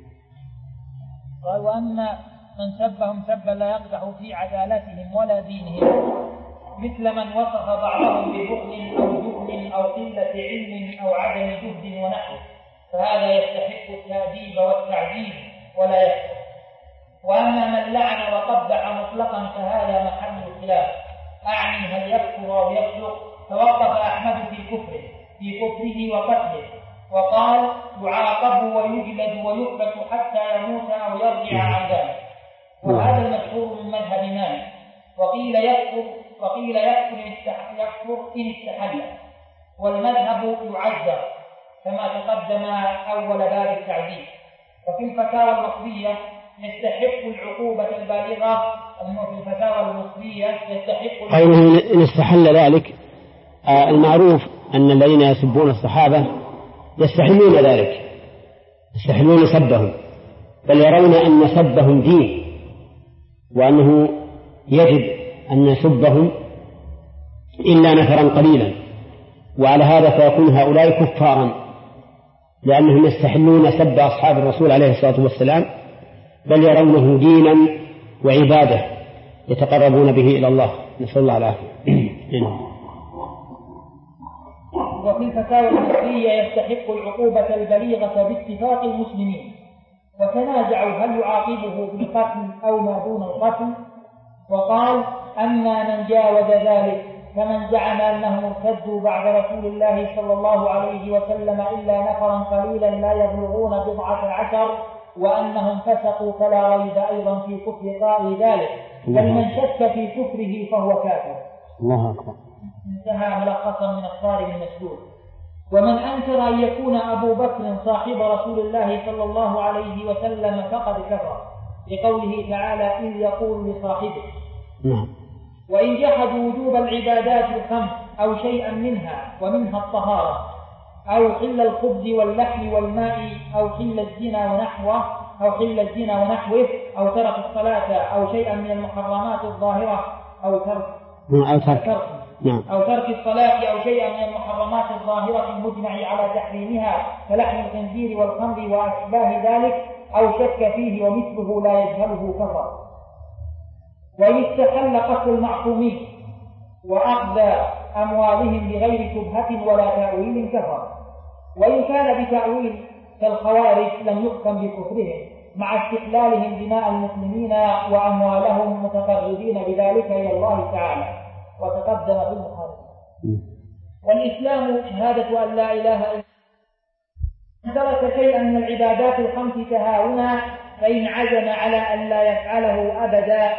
قال وأما من سبهم سبا لا يقدح في عدالتهم ولا دينهم، مثل من وصف بعضهم ببخل أو جبن أو قلة علم أو عدم جهد ونحوه، فهذا يستحق التأديب والتعذيب ولا يكفر. وأما من لعن وقبح مطلقا فهذا محل الخلاف، أعني هل يكفر أو يفسق. توقف أحمد في كفره وقتله، وقال يعاقب ويجلد ويكبت حتى يموت أو يرجع عن ذلك، وهذا المشهور من مذهب مالك. وقيل يكفر إن استحل، والمذهب يعذر كما تقدم أول باب التعذيب. وفي الفتاوى المصرية يستحق العقوبة البالغة، في الفتاوى المصرية يستحق إن استحل ذلك. المعروف أن الذين يسبون الصحابة يستحلون ذلك، يستحلون سبهم، بل يرون أن سبهم دين، وأنه يجب أن نسبهم إلا نفرا قليلا. وعلى هذا فيكون هؤلاء كفارا، لأنهم يستحلون سب أصحاب الرسول عليه الصلاة والسلام، بل يرونه دينا وعبادة يتقربون به إلى الله، نسأل الله العافية. وفي الفتاوى المصرية يستحق العقوبة البليغة باتفاق المسلمين، وتنازعوا هل يعاقبه بالقتل أو ما دون القتل. وقال أما من جاوز ذلك فمن زعم أنهم ارتدوا بعد رسول الله صلى الله عليه وسلم إلا نفرا قليلا لا يبلغون 14، وأنهم فسقوا، فلا ريب أيضا في كفر قائل ذلك، بل من شك في كفره فهو كافر. الله أكبر. انتهى ملخصا من الصارم المسلول. ومن أنكر أن يكون أبو بكر صاحب رسول الله صلى الله عليه وسلم فقد كفر، لقوله تعالى إذ يقول لصاحبه. وإن جحدوا وجوب العبادات الخمس أو شيئا منها، ومنها الطهارة، أو حل الخبز واللحم والماء، أو حل الزنا ونحوه، أو ترك الصلاة، أو شيئا من المحرمات الظاهرة، أو ترك الصلاة، أو شيئا من المحرمات الظاهرة المجمع على تحريمها كلحم الخنزير والخمر وأشباه ذلك، أو شك فيه ومثله لا يجهله كفر. وإن استحل قتل المعصومين وأخذ أموالهم بغير شبهة ولا تأويل كفر. وإن كان بتأويل كالخوارج لم يحكم بكفرهم، مع استحلالهم دماء المسلمين وأموالهم متقربين بذلك إلى الله تعالى، وتقدم في المحاضرة. والإسلام شهادة أن لا إله إلا الله. من ترك شيئا من العبادات الخمس تهاونا فإن عزم على أن لا يفعله أبدا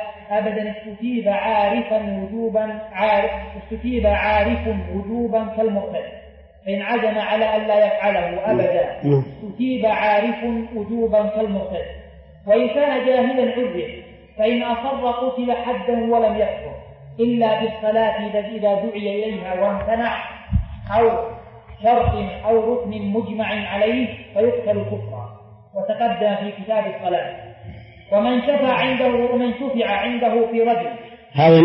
استتيب عارف وجوبا كالمرتد. فإن عزم على أن لا يفعله أبدا استتيب عارف وجوبا كالمرتد. وإن كان جاهلا عذر، فإن أصر قتل حدا ولم يكفر إلا بالصلاة إذا دعي إليها وامتنع، أو شرط أو ركن مجمع عليه فيقتل كفرا، وتقدم في كتاب الصلاة. ومن شفع عنده في رجل. هذه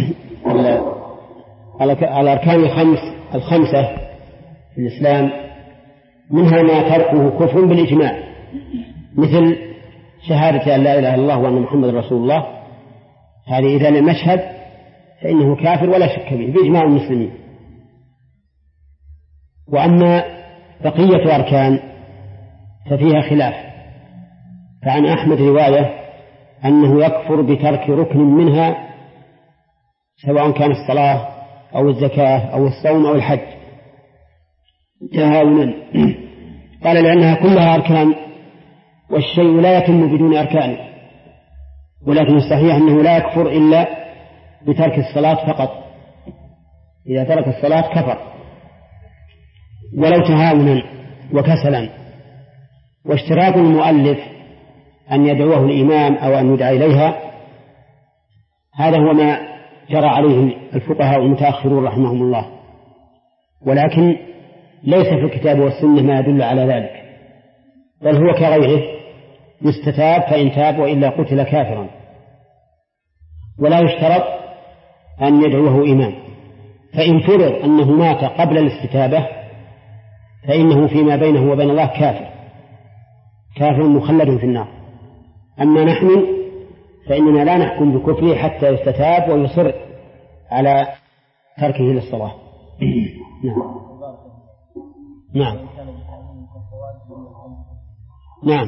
الأركان الخمسة في الإسلام منها ما تركه كفر بالإجماع، مثل شهادة أن لا إله إلا الله وأن محمد رسول الله، هذه إذا لم يشهد فإنه كافر ولا شك به بإجماع المسلمين. وأما بقية أركان ففيها خلاف، فعن أحمد رواية أنه يكفر بترك ركن منها سواء كان الصلاة أو الزكاة أو الصوم أو الحج تهاونا. قال لأنها كلها أركان والشيء لا يتم بدون أركانه، ولكن الصحيح أنه لا يكفر إلا بترك الصلاة فقط، إذا ترك الصلاة كفر ولو تهاونا وكسلا. واشتراط المؤلف أن يدعوه الإمام أو أن يدعى إليها هذا هو ما جرى عليه الفقهاء المتأخرون رحمهم الله، ولكن ليس في الكتاب والسنة ما يدل على ذلك، بل هو كغيره يستتاب فإن تاب وإلا قتل كافرا. ولا يشترط أن يدعوه إمام، فإن فرض أنه مات قبل الاستتابة فإنه فيما بينه وبين الله كافر مخلد في النار. أما نحن فإننا لا نحكم بكفره حتى يستتاب ويصر على تركه للصلاة. نعم نعم.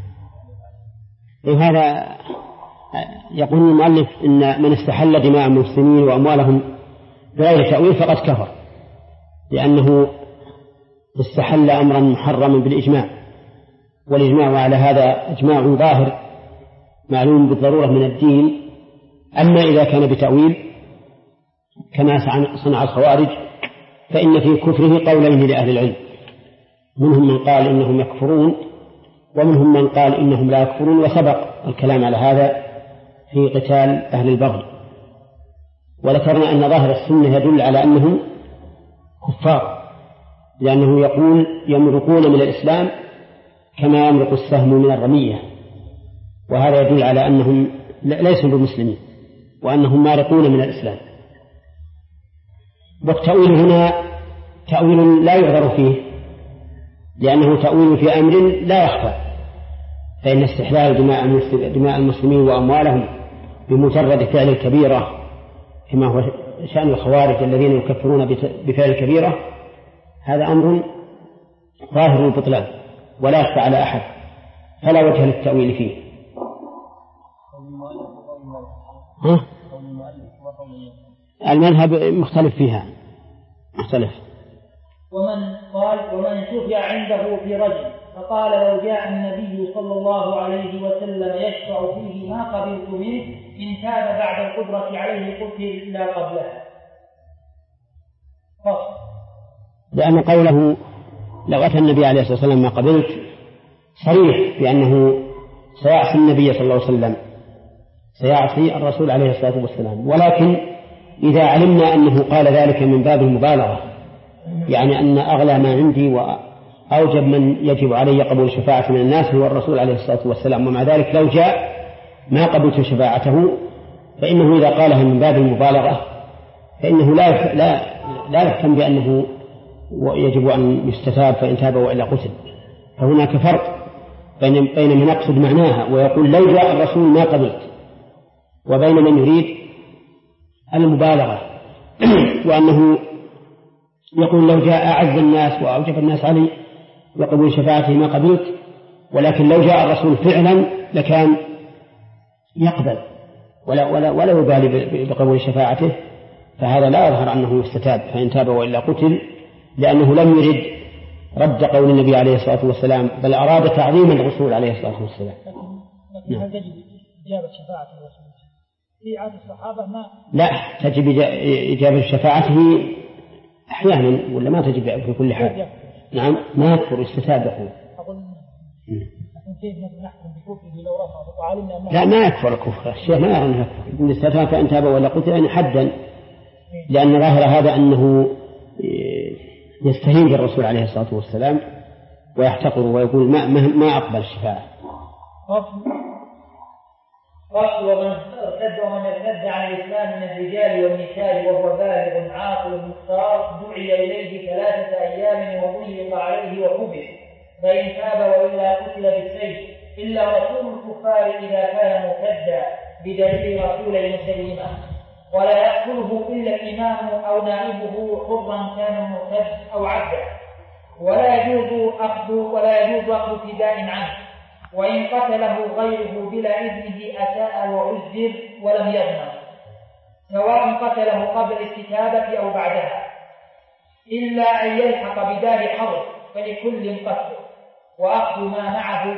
وهذا يقول المؤلف إن من استحل دماء المسلمين وأموالهم بغير تأويل فقد كفر، لأنه استحل أمرا محرما بالإجماع، والإجماع على هذا إجماع ظاهر معلوم بالضرورة من الدين. أما إذا كان بتأويل كما صنع الخوارج فإن في كفره قولين لأهل العلم، منهم من قال إنهم يكفرون ومنهم من قال إنهم لا يكفرون، وسبق الكلام على هذا في قتال أهل البغي. وذكرنا أن ظاهر السنة يدل على أنهم كفار، لأنه يقول يمرقون من الإسلام كما يمرق السهم من الرمية، وهذا يدل على أنهم ليسوا بمسلمين وأنهم مارقون من الإسلام. والتأويل هنا تأويل لا يعذر فيه، لأنه تأويل في أمر لا يخفى، فإن استحلال دماء المسلمين وأموالهم بمجرد فعل الكبيرة كما هو شأن الخوارج الذين يكفرون بفعل الكبيرة هذا أمر ظاهر البطلان ولا يخفى على أحد، فلا وجه للتأويل فيه. المذهب مختلف فيها مختلف. ومن شفع عنده في رجل فقال لو جاء النبي صلى الله عليه وسلم يشفع فيه ما قبلت منه إن كان بعد القدرة عليه قتل إلا قبلها. لأن قوله لو أتى النبي عليه الصلاة والسلام ما قبلت صريح بأنه سيعصي النبي صلى الله عليه وسلم، سيعصي الرسول عليه الصلاة والسلام. ولكن إذا علمنا أنه قال ذلك من باب المبالغة، يعني أن أغلى ما عندي وأوجب من يجب علي قبول شفاعة من الناس هو الرسول عليه الصلاة والسلام، ومع ذلك لو جاء ما قبلت شفاعته، فإنه إذا قالها من باب المبالغة فإنه لا يهتم بأنه يجب أن يستتاب فإن تاب وإلا قتل. فهناك فرق بين من يقصد معناها ويقول لو جاء الرسول ما قبلت، وبين من يريد المبالغة وأنه يقول لو جاء أعز الناس وأوجب الناس علي وقبول شفاعته ما قبلت، ولكن لو جاء الرسول فعلا لكان يقبل ولا يبالي بقبول شفاعته، فهذا لا يظهر أنه يستتاب فإن تاب وإلا قتل، لأنه لم يرد رد قول النبي عليه الصلاة والسلام بل أراد تعظيم الرسول عليه الصلاة والسلام. لكن هل تجب إجابة شفاعة الرسول في عهد الصحابة؟ لا تجب إجابة شفاعته أحيانا ولا ما تجب في كل حال. نعم ما يكفر استتاب يقول. كيف نحكم بكفره لو رفض وعلمنا أنه لا ما يكفر الكفر، الشيخ ما يرى أنه يكفر إن استتاب فإن تاب ولا قتل يعني حدا، لأن ظاهر هذا أنه يستهين بالرسول عليه الصلاة والسلام ويحتقر ويقول ما أقبل الشفاعة. فصل ومن ارتد عن الإسلام من الرجال والنساء وهو بالغ عاقل مختار دعي إليه 3 أيام وضيق عليه وكبر، فإن تاب وإلا قتل بالسيف إلا رسول الكفار إذا كان مرتدا بدليل رسول المسلمة، ولا يأكله إلا الإمام أو نائبه حرا كان مرتد أو عبدا، ولا يجوز أخذ فداء عنه، وإن قتله غيره بلا إذنه أساء وعذر ولم يغنم، سواء قتله قبل الكتابة أو بعدها، إلا أن يلحق بدار حرب فلكل قتله وأخذ ما معه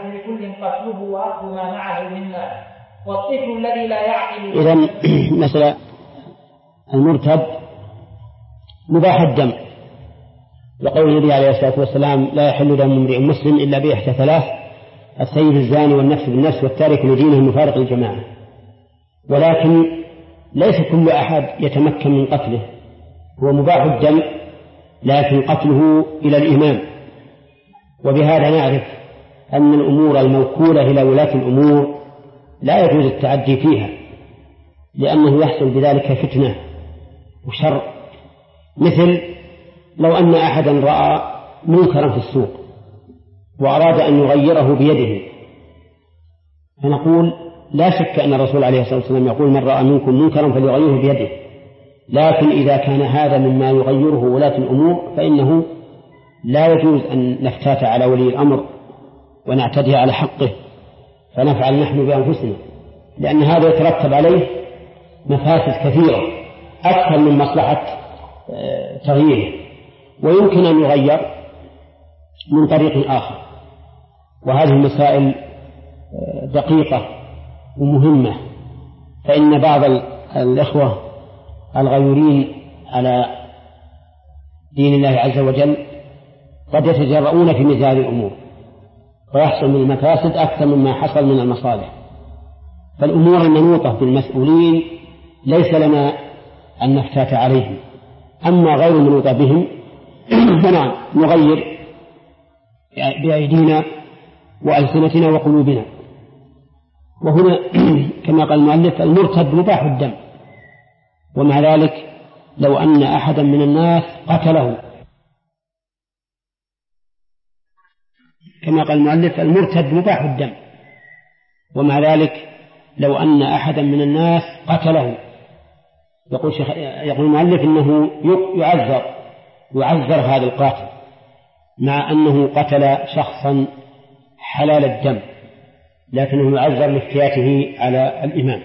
من مال. والطفل الذي لا يعقل. إذن مثلا المرتد مباح الدم، لقول النبي عليه الصلاة والسلام: لا يحل دم امرئ مسلم إلا بإحدى ثلاث: السيد الزاني والنفس بالنفس والتارك لدينه المفارق للجماعة. ولكن ليس كل أحد يتمكن من قتله، هو مباح الدم لكن قتله إلى الإمام. وبهذا نعرف أن الأمور الموكولة إلى ولاة الأمور لا يجوز التعدي فيها، لأنه يحصل بذلك فتنة وشر. مثل لو أن أحدا رأى منكرا في السوق وأراد أن يغيره بيده، فنقول لا شك أن الرسول عليه الصلاة والسلام يقول: من رأى منكم منكرا فليغيره بيده. لكن إذا كان هذا مما يغيره ولاة الأمور فإنه لا يجوز أن نفتات على ولي الأمر ونعتدي على حقه فنفعل نحن بأنفسنا، لأن هذا يترتب عليه مفاسد كثيرة أكثر من مصلحة تغييره، ويمكن أن يغير من طريق آخر. وهذه المسائل دقيقة ومهمة، فإن بعض الإخوة الغيورين على دين الله عز وجل قد يتجرؤون في مثل هذه الأمور ويحصل من المفاسد أكثر مما حصل من المصالح. فالأمور المنوطة بالمسؤولين ليس لنا أن نفتات عليهم، أما غير المنوطة بهم فنعم نغير بأيدينا وألسنتنا وقلوبنا. وهنا كما قال المؤلف: المرتد مباح الدم، ومع ذلك لو أن أحدا من الناس قتله، كما قال المؤلف: المرتد مباح الدم، ومع ذلك لو أن أحدا من الناس قتله، يقول المؤلف إنه يعذر هذا القاتل مع أنه قتل شخصا حلال الدم، لكنه يعذر لافتياته على الإمام،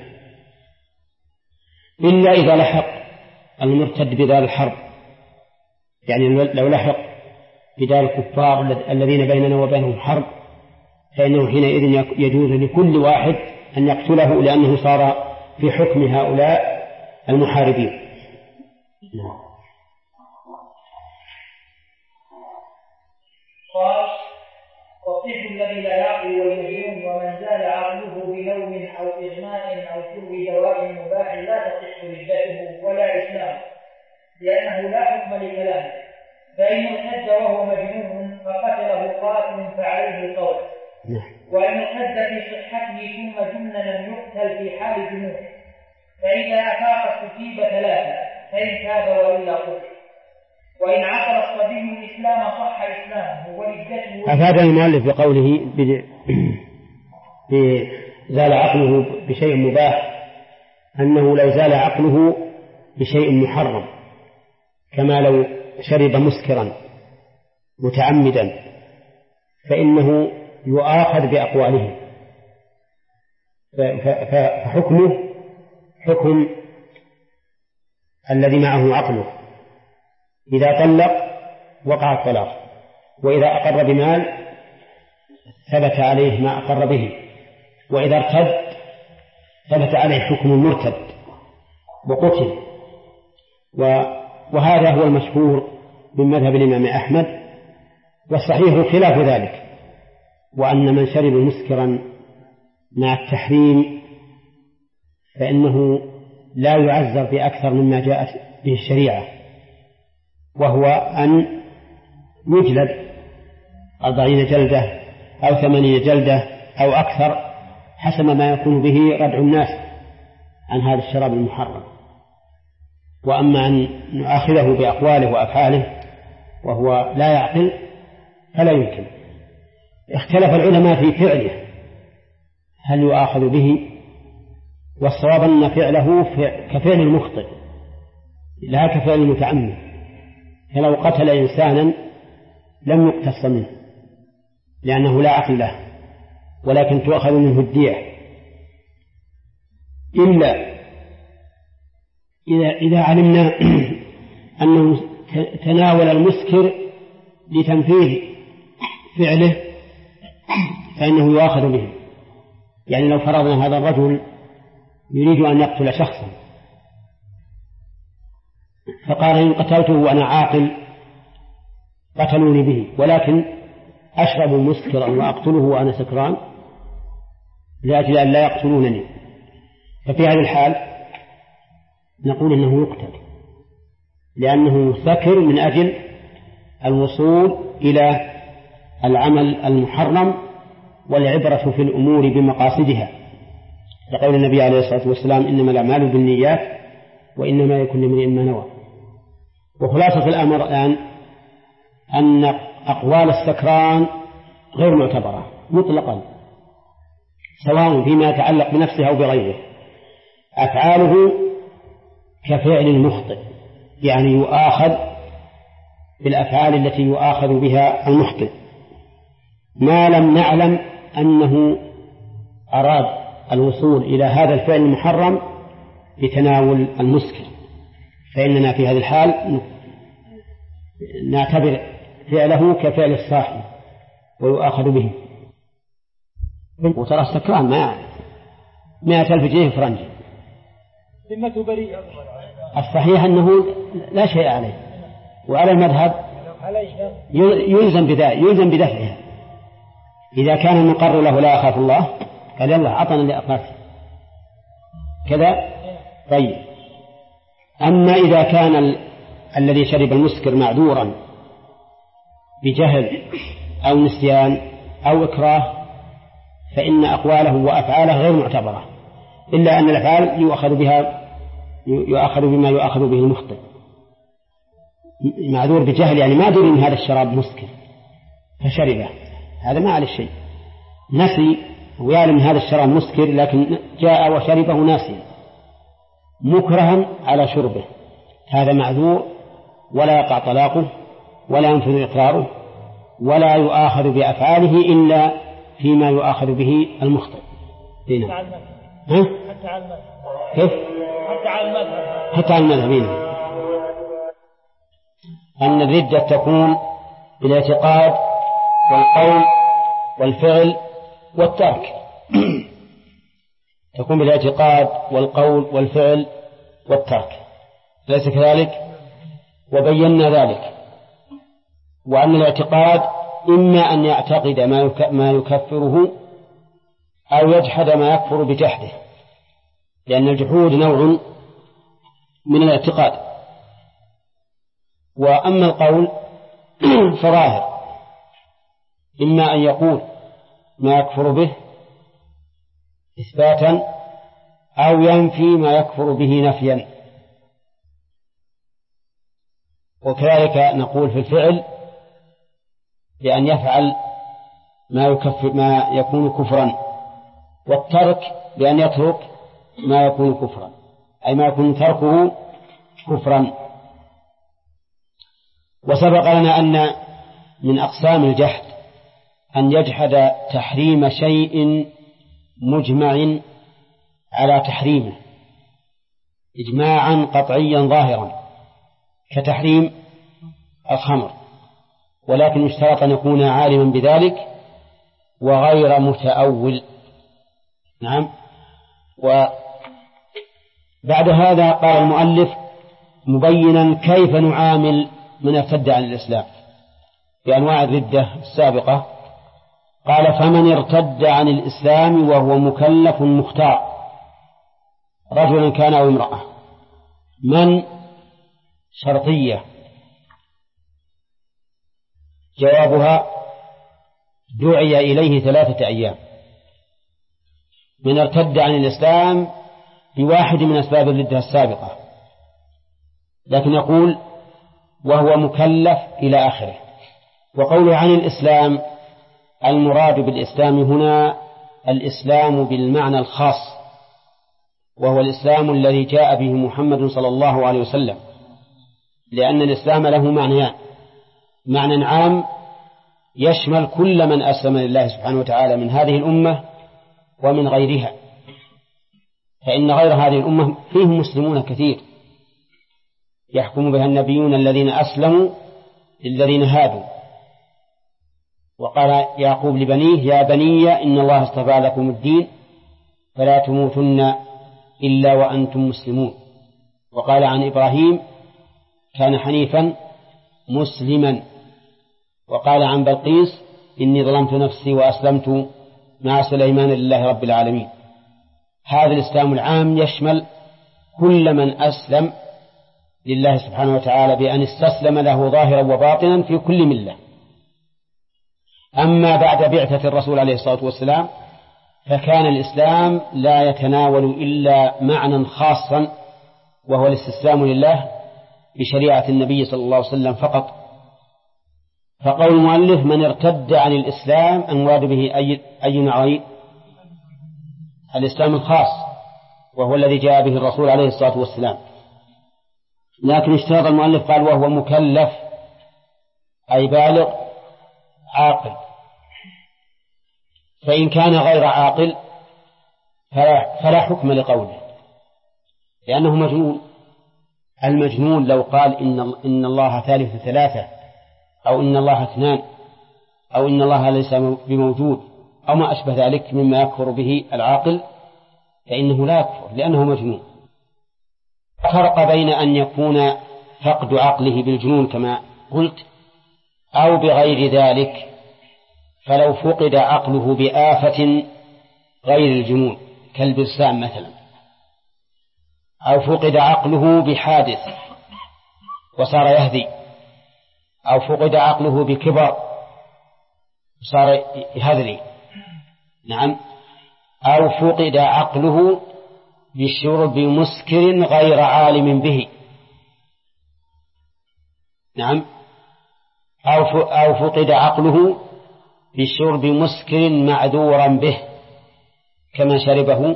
إلا إذا لحق المرتد بدار الحرب، يعني لو لحق بدار الكفار الذين بيننا وبينهم حرب فإنه حينئذ يجوز لكل واحد أن يقتله، لأنه صار في حكم هؤلاء المحاربين. قال: والطفل الذي لا يعقل والمجنون ومن زال عقله بنوم أو إغماء أو شرب دواء مباح لا تصح ردته ولا إسلامه، لأنه لا حكم لكلامه، فإن ارتد وهو مجنون فقتله قاتل فعليه القول، وإن ارتد في صحته ثم جن لم يقتل في حال جنونه، فإذا أفاق استتيب ثلاثة، فإن تاب وإلا قتل، وإن عقل الصبي الإسلام صح إسلامه ورجته. أفاد المؤلف بقوله زال عقله بشيء مباح أنه لو زال عقله بشيء محرم، كما لو شرب مسكرا متعمدا فإنه يؤاخذ بأقواله، فحكمه حكم الذي معه عقله. إذا طلق وقع الطلاق، وإذا أقر بمال ثبت عليه ما أقر به، وإذا ارتد ثبت عليه حكم المرتد وقتل. وهذا هو المشهور من مذهب الإمام أحمد، والصحيح خلاف ذلك، وأن من شرب مسكرا مع التحريم فإنه لا يعذر بأكثر مما جاءت به الشريعة، وهو أن يجلد 40 جلدة أو 8 جلدة أو أكثر حسب ما يكون به ردع الناس عن هذا الشراب المحرم. وأما أن نؤاخذه بأقواله وأفعاله وهو لا يعقل فلا يمكن. اختلف العلماء في فعله هل يؤاخذ به، والصواب أن فعله كفعل المخطئ لا كفعل المتعمد. فلو قتل إنسانا لم يقتص منه لأنه لا عقل له، ولكن تؤخذ منه الدية، إلا إذا علمنا أنه تناول المسكر لتنفيذ فعله فإنه يؤاخذ به. يعني لو فرضنا هذا الرجل يريد أن يقتل شخصا فقال إن قتلته وأنا عاقل قتلوني به، ولكن أشرب مسكرا وأقتله وأنا سكران لأجل أن لا يقتلونني، ففي هذه الحال نقول إنه يقتل لأنه سكر من أجل الوصول إلى العمل المحرم، والعبرة في الأمور بمقاصدها، لقول النبي عليه الصلاة والسلام إنما الأعمال بالنيات وإنما يكون لامرئ ما نوى. وخلاصة الأمر الآن أن أقوال السكران غير معتبرة مطلقا، سواء فيما يتعلق بنفسه أو بغيره. أفعاله كفعل المخطئ، يعني يؤاخذ بالأفعال التي يؤاخذ بها المخطئ، ما لم نعلم أنه أراد الوصول إلى هذا الفعل المحرم بتناول المسكر، فإننا في هذه الحال نعتبر فعله كفعل الصاحب ويؤاخذ به. وترى السكران 100,000 جنيه فرنجي، ذمته بريئة. الصحيح أنه لا شيء عليه، وعلى المذهب يلزم بدفعها. إذا كان المقر له لا أخاف الله قال يلا عطنا اللي أخاف كذا. طيب، أما إذا كان الذي شرب المسكر معذورا بجهل أو نسيان أو إكراه فإن أقواله وأفعاله غير معتبرة، إلا أن الأفعال يؤخذ بما يؤخذ به المخطئ. معذور بجهل يعني ما دري من هذا الشراب مسكر فشربه، هذا ما عليه شيء. نسي ويعلم هذا الشراب مسكر لكن جاء وشربه ناسيا مكرها على شربه، هذا معذور ولا يقع طلاقه ولا ينفذ إقراره ولا يؤاخذ بأفعاله إلا فيما يؤاخذ به المخطئ. حتى على المذهب. كيف؟ حتى على المذهب. أن الردة تكون بالاعتقاد والقول والفعل والترك تكون بالاعتقاد والقول والفعل والترك، ليس كذلك؟ وبينا ذلك، وأن الاعتقاد إما أن يعتقد ما يكفره أو يجحد ما يكفر بجحده، لأن الجحود نوع من الاعتقاد. وأما القول فظاهر، إما أن يقول ما يكفر به إثباتا أو ينفي ما يكفر به نفيا. وكذلك نقول في الفعل بأن يفعل ما يكون كفرا، والترك بأن يترك ما يكون كفرا، أي ما يكون تركه كفرا. وسبق لنا أن من أقسام الجحد أن يجحد تحريم شيء مجمع على تحريمه إجماعا قطعيا ظاهرا، كتحريم الخمر، ولكن يشترط أن يكون عالما بذلك وغير متأول. نعم. وبعد هذا قال المؤلف مبينا كيف نعامل من ارتد عن الإسلام بأنواع الردة السابقة. قال فمن ارتد عن الإسلام وهو مكلف مختار، رجلا كان أو امرأة. من شرطية، جوابها دعي إليه 3 أيام. من ارتد عن الإسلام بواحد من أسباب الردة السابقة، لكن يقول وهو مكلف إلى آخره. وقوله عن الإسلام المراد بالإسلام هنا الإسلام بالمعنى الخاص، وهو الإسلام الذي جاء به محمد صلى الله عليه وسلم، لأن الإسلام له معنيان: معنى عام يشمل كل من أسلم لله سبحانه وتعالى من هذه الأمة ومن غيرها، فإن غير هذه الأمة فيهم مسلمون كثير يحكم بها النبيون الذين أسلموا للذين هادوا. وقال يعقوب لبنيه يا بني إن الله اصطفى لكم الدين فلا تموتن إلا وأنتم مسلمون. وقال عن إبراهيم كان حنيفا مسلما. وقال عن بلقيس إني ظلمت نفسي وأسلمت مع سليمان لله رب العالمين. هذا الإسلام العام يشمل كل من أسلم لله سبحانه وتعالى بأن استسلم له ظاهرا وباطنا في كل ملة. أما بعد بعثة الرسول عليه الصلاة والسلام فكان الإسلام لا يتناول إلا معنى خاصا وهو الاستسلام لله بشريعة النبي صلى الله عليه وسلم فقط. فقول المؤلف من ارتد عن الإسلام المراد به أي نوعين؟ الإسلام الخاص وهو الذي جاء به الرسول عليه الصلاة والسلام. لكن اشترط المؤلف قال وهو مكلف أي بالغ عاقل. فإن كان غير عاقل فلا حكم لقوله لأنه مجنون. المجنون لو قال إن الله ثالث ثلاثة أو إن الله اثنان أو إن الله ليس بموجود أو ما أشبه ذلك مما يكفر به العاقل فإنه لا يكفر لأنه مجنون. فرق بين أن يكون فقد عقله بالجنون كما قلت أو بغير ذلك. فلو فقد عقله بآفة غير الجنون كالبرسام مثلا، أو فقد عقله بحادث وصار يهدي، أو فقد عقله بكبر وصار يهذلي، نعم، أو فقد عقله بشرب مسكر غير عالم به، نعم، أو فقد عقله بشرب مسكر معذورا به كما شربه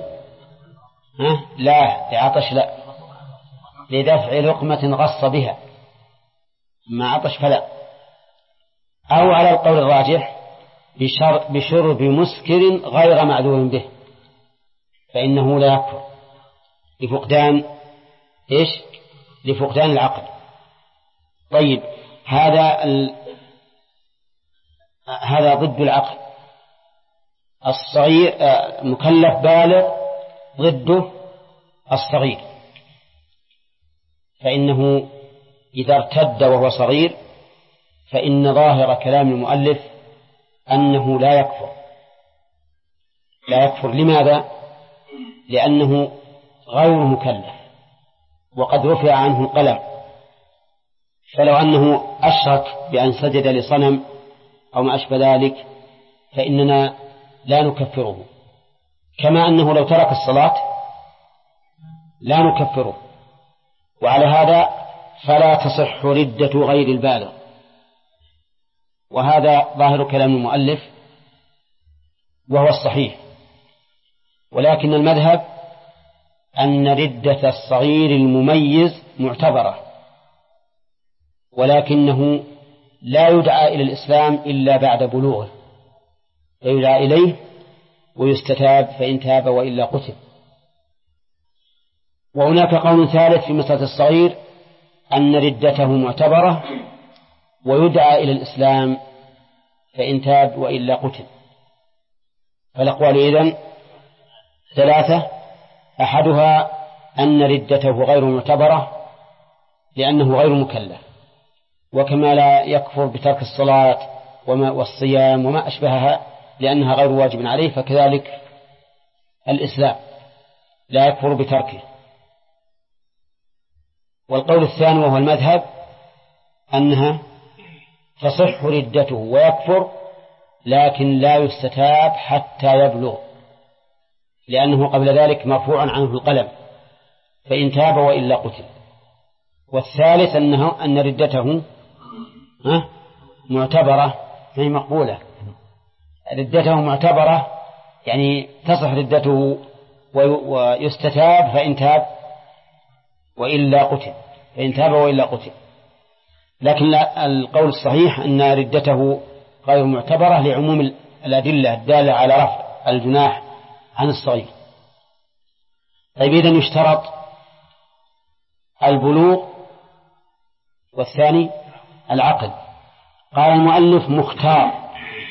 لا لعطش لا لدفع لقمة غص بها ما عطش فلا، أو على القول الراجح بشرب مسكر غير معذور به فإنه لا يكفر لفقدان لفقدان العقل. طيب هذا ضد العقل. الصغير مكلف بالغ ضده الصغير، فإنه إذا ارتد وهو صغير فإن ظاهر كلام المؤلف أنه لا يكفر. لماذا؟ لأنه غير مكلف وقد رفع عنه القلم. فلو أنه أشرك بأن سجد لصنم أو ما أشبه ذلك فإننا لا نكفره، كما أنه لو ترك الصلاة لا نكفره. وعلى هذا فلا تصح ردة غير البالغ. وهذا ظاهر كلام المؤلف وهو الصحيح. ولكن المذهب أن ردة الصغير المميز معتبرة، ولكنه لا يدعى إلى الإسلام إلا بعد بلوغه، فيدعى إليه ويستتاب فإن تاب وإلا قتل. وهناك قول ثالث في مسألة الصغير أن ردته معتبرة ويدعى إلى الإسلام فإن تاب وإلا قتل. فالأقوال إذن ثلاثة: أحدها أن ردته غير معتبرة لأنه غير مكلف، وكما لا يكفر بترك الصلاة والصيام وما أشبهها لأنها غير واجب عليه، فكذلك الإسلام لا يكفر بتركه. والقول الثاني وهو المذهب أنها تصح ردته ويكفر لكن لا يستتاب حتى يبلغ، لأنه قبل ذلك مرفوع عنه القلم فإن تاب وإلا قتل. والثالث أن ردته معتبرة يعني مقبولة. ردته معتبرة يعني تصح ردته ويستتاب فإن تاب وإلا قتل، فإن تاب وإلا قتل. لكن القول الصحيح أن ردته غير معتبرة لعموم الأدلة الدالة على رفع الجناح عن الصغير. طيب إذن يشترط البلوغ والثاني العقل. قال المؤلف مختار،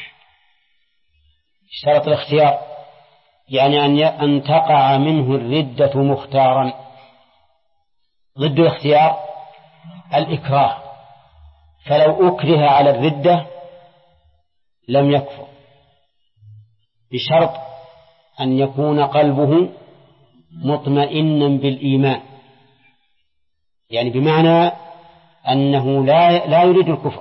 اشترط الاختيار يعني أن تقع منه الردة مختارا. ضد الاختيار الإكراه، فلو أكره على الردة لم يكفر بشرط أن يكون قلبه مطمئنا بالإيمان، يعني بمعنى أنه لا يريد الكفر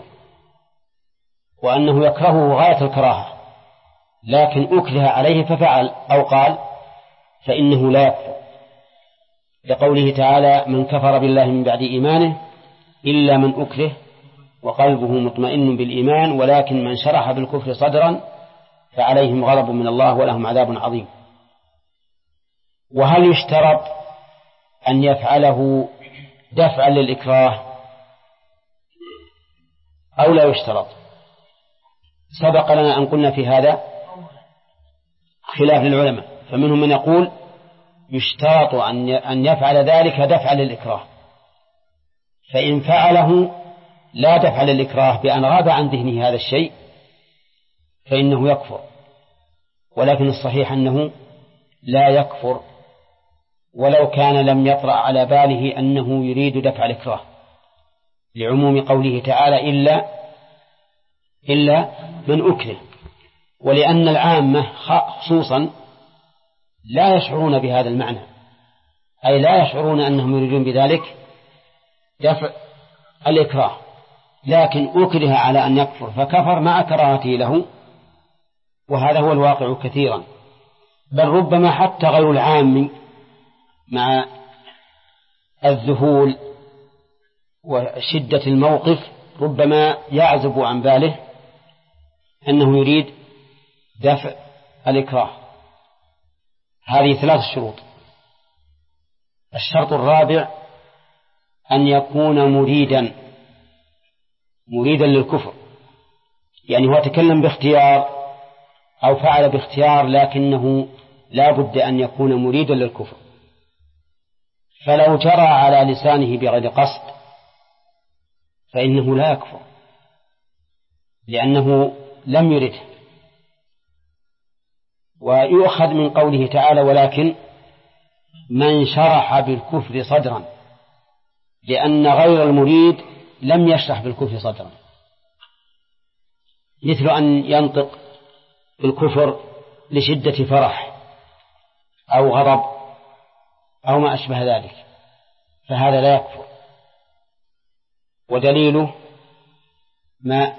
وأنه يكرهه غاية الكراهة، لكن أكره عليه ففعل أو قال فإنه لا يكفر، لقوله تعالى من كفر بالله من بعد إيمانه إلا من أكره وقلبه مطمئن بالإيمان ولكن من شرح بالكفر صدرا فعليهم غضب من الله ولهم عذاب عظيم. وهل يشترط أن يفعله دفعا للإكراه أو لا يشترط؟ سبق لنا أن قلنا في هذا خلاف للعلماء، فمنهم من يقول يشترط أن يفعل ذلك دفعا للإكراه، فإن فعله لا دفع للإكراه بأن غاب عن ذهنه هذا الشيء فإنه يكفر، ولكن الصحيح أنه لا يكفر ولو كان لم يطرأ على باله أنه يريد دفع الإكراه، لعموم قوله تعالى إلا من أكره، ولأن العامة خصوصا لا يشعرون بهذا المعنى، أي لا يشعرون أنهم يريدون بذلك دفع الإكراه، لكن أكره على أن يكفر فكفر مع كراهته له، وهذا هو الواقع كثيرا. بل ربما حتى غير العام مع الذهول وشدة الموقف ربما يعزب عن باله أنه يريد دفع الإكراه. هذه 3 شروط. الشرط الرابع أن يكون مريدا للكفر، يعني هو تكلم باختيار أو فعل باختيار لكنه لا بد أن يكون مريدا للكفر، فلو جرى على لسانه بغير قصد فإنه لا يكفر لأنه لم يرده. ويؤخذ من قوله تعالى ولكن من شرح بالكفر صدرا، لأن غير المريد لم يشرح بالكفر صدرا، مثل أن ينطق بالكفر لشدة فرح أو غضب أو ما أشبه ذلك، فهذا لا يكفر. ودليله ما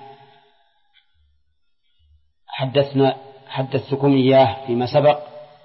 حدثتكم إياه فيما سبق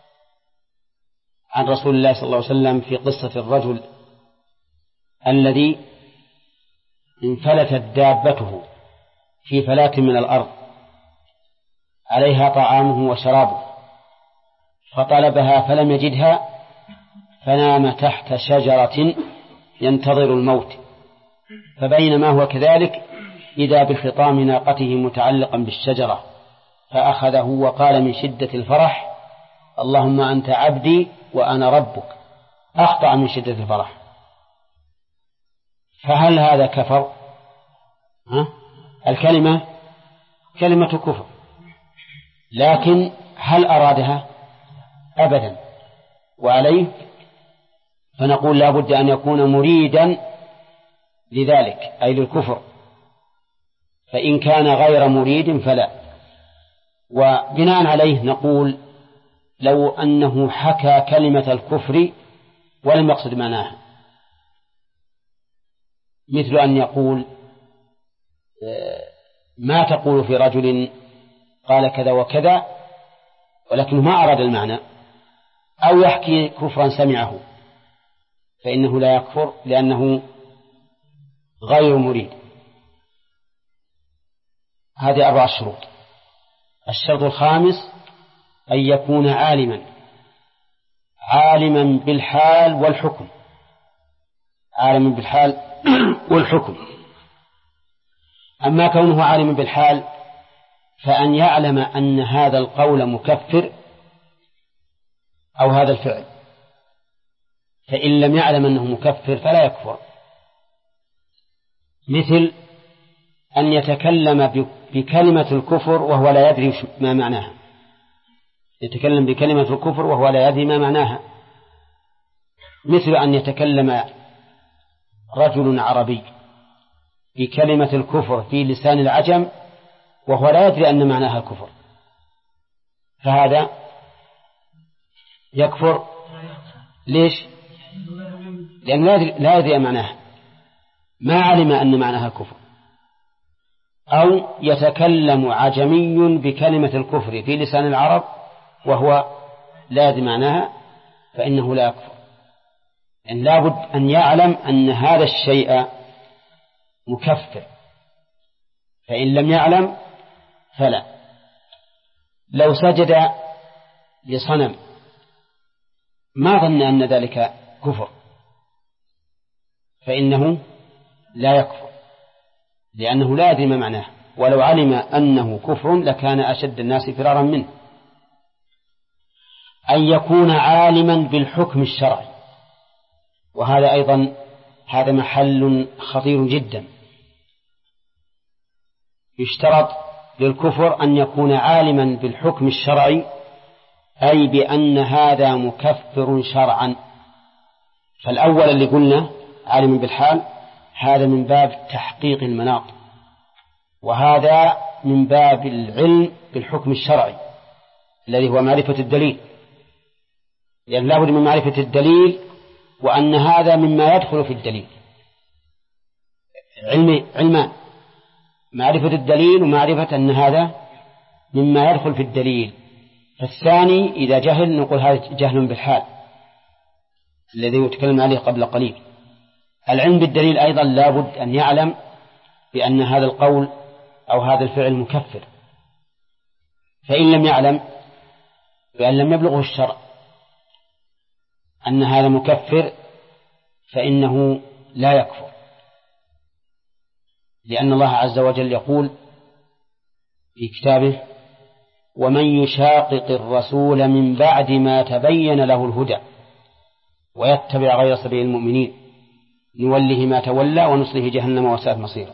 عن رسول الله صلى الله عليه وسلم في قصة الرجل الذي انفلتت دابته في فلاة من الأرض عليها طعامه وشرابه، فطلبها فلم يجدها فنام تحت شجرة ينتظر الموت، فبينما هو كذلك إذا بخطام ناقته متعلقا بالشجرة، فأخذه وقال من شدة الفرح اللهم أنت عبدي وأنا ربك، أخطأ من شدة الفرح. فهل هذا كفر؟ الكلمة كلمة كفر، لكن هل أرادها؟ أبدا. وعليه فنقول لا بد أن يكون مريدا لذلك أي للكفر، فإن كان غير مريد فلا. وبناء عليه نقول لو أنه حكى كلمة الكفر ولم يقصد معناها، مثل أن يقول ما تقول في رجل قال كذا وكذا ولكنه ما أراد المعنى، أو يحكي كفرا سمعه، فإنه لا يكفر لأنه غير مريد. هذه 4 شروط. الشرط الخامس أن يكون عالما بالحال والحكم، عالما بالحال والحكم. أما كونه عالما بالحال فأن يعلم أن هذا القول مكفر أو هذا الفعل، فإن لم يعلم أنه مكفر فلا يكفر. مثل أن يتكلم بكلمة الكفر وهو لا يدري ما معناها، يتكلم بكلمة الكفر وهو لا يدري ما معناها، مثل أن يتكلم رجل عربي بكلمة الكفر في لسان العجم وهو لا يدري أن معناها الكفر، فهذا يكفر. ليش؟ لأنه لا يدري معناها، ما علم أن معناها الكفر. أو يتكلم عجمي بكلمة الكفر في لسان العرب وهو لا يدري معناها، فإنه لا يكفر. يعني لابد أن يعلم أن هذا الشيء مكفر، فإن لم يعلم فلا. لو سجد لصنم ما ظن أن ذلك كفر فإنه لا يكفر، لأنه لا يدري ما معناه، ولو علم أنه كفر لكان أشد الناس فرارا منه. أن يكون عالما بالحكم الشرعي، وهذا أيضا هذا محل خطير جدا. يشترط للكفر أن يكون عالما بالحكم الشرعي، أي بأن هذا مكفر شرعا. فالأول اللي قلنا عالم بالحال هذا من باب تحقيق المناط، وهذا من باب العلم بالحكم الشرعي الذي هو معرفة الدليل، لأن لا بد من معرفة الدليل، وأن هذا مما يدخل في الدليل. علمان: معرفة الدليل ومعرفة أن هذا مما يدخل في الدليل. فالثاني إذا جهل نقول هذا جهل بالحال الذي يتكلم عليه قبل قليل. العلم بالدليل أيضا لا بد أن يعلم بأن هذا القول أو هذا الفعل مكفر، فإن لم يعلم بأن لم يبلغه الشرع أن هذا مكفر فإنه لا يكفر، لأن الله عز وجل يقول في كتابه: ومن يشاقق الرسول من بعد ما تبين له الهدى ويتبع غير سبيل المؤمنين نوله ما تولى ونصله جهنم وساءت مصيرا.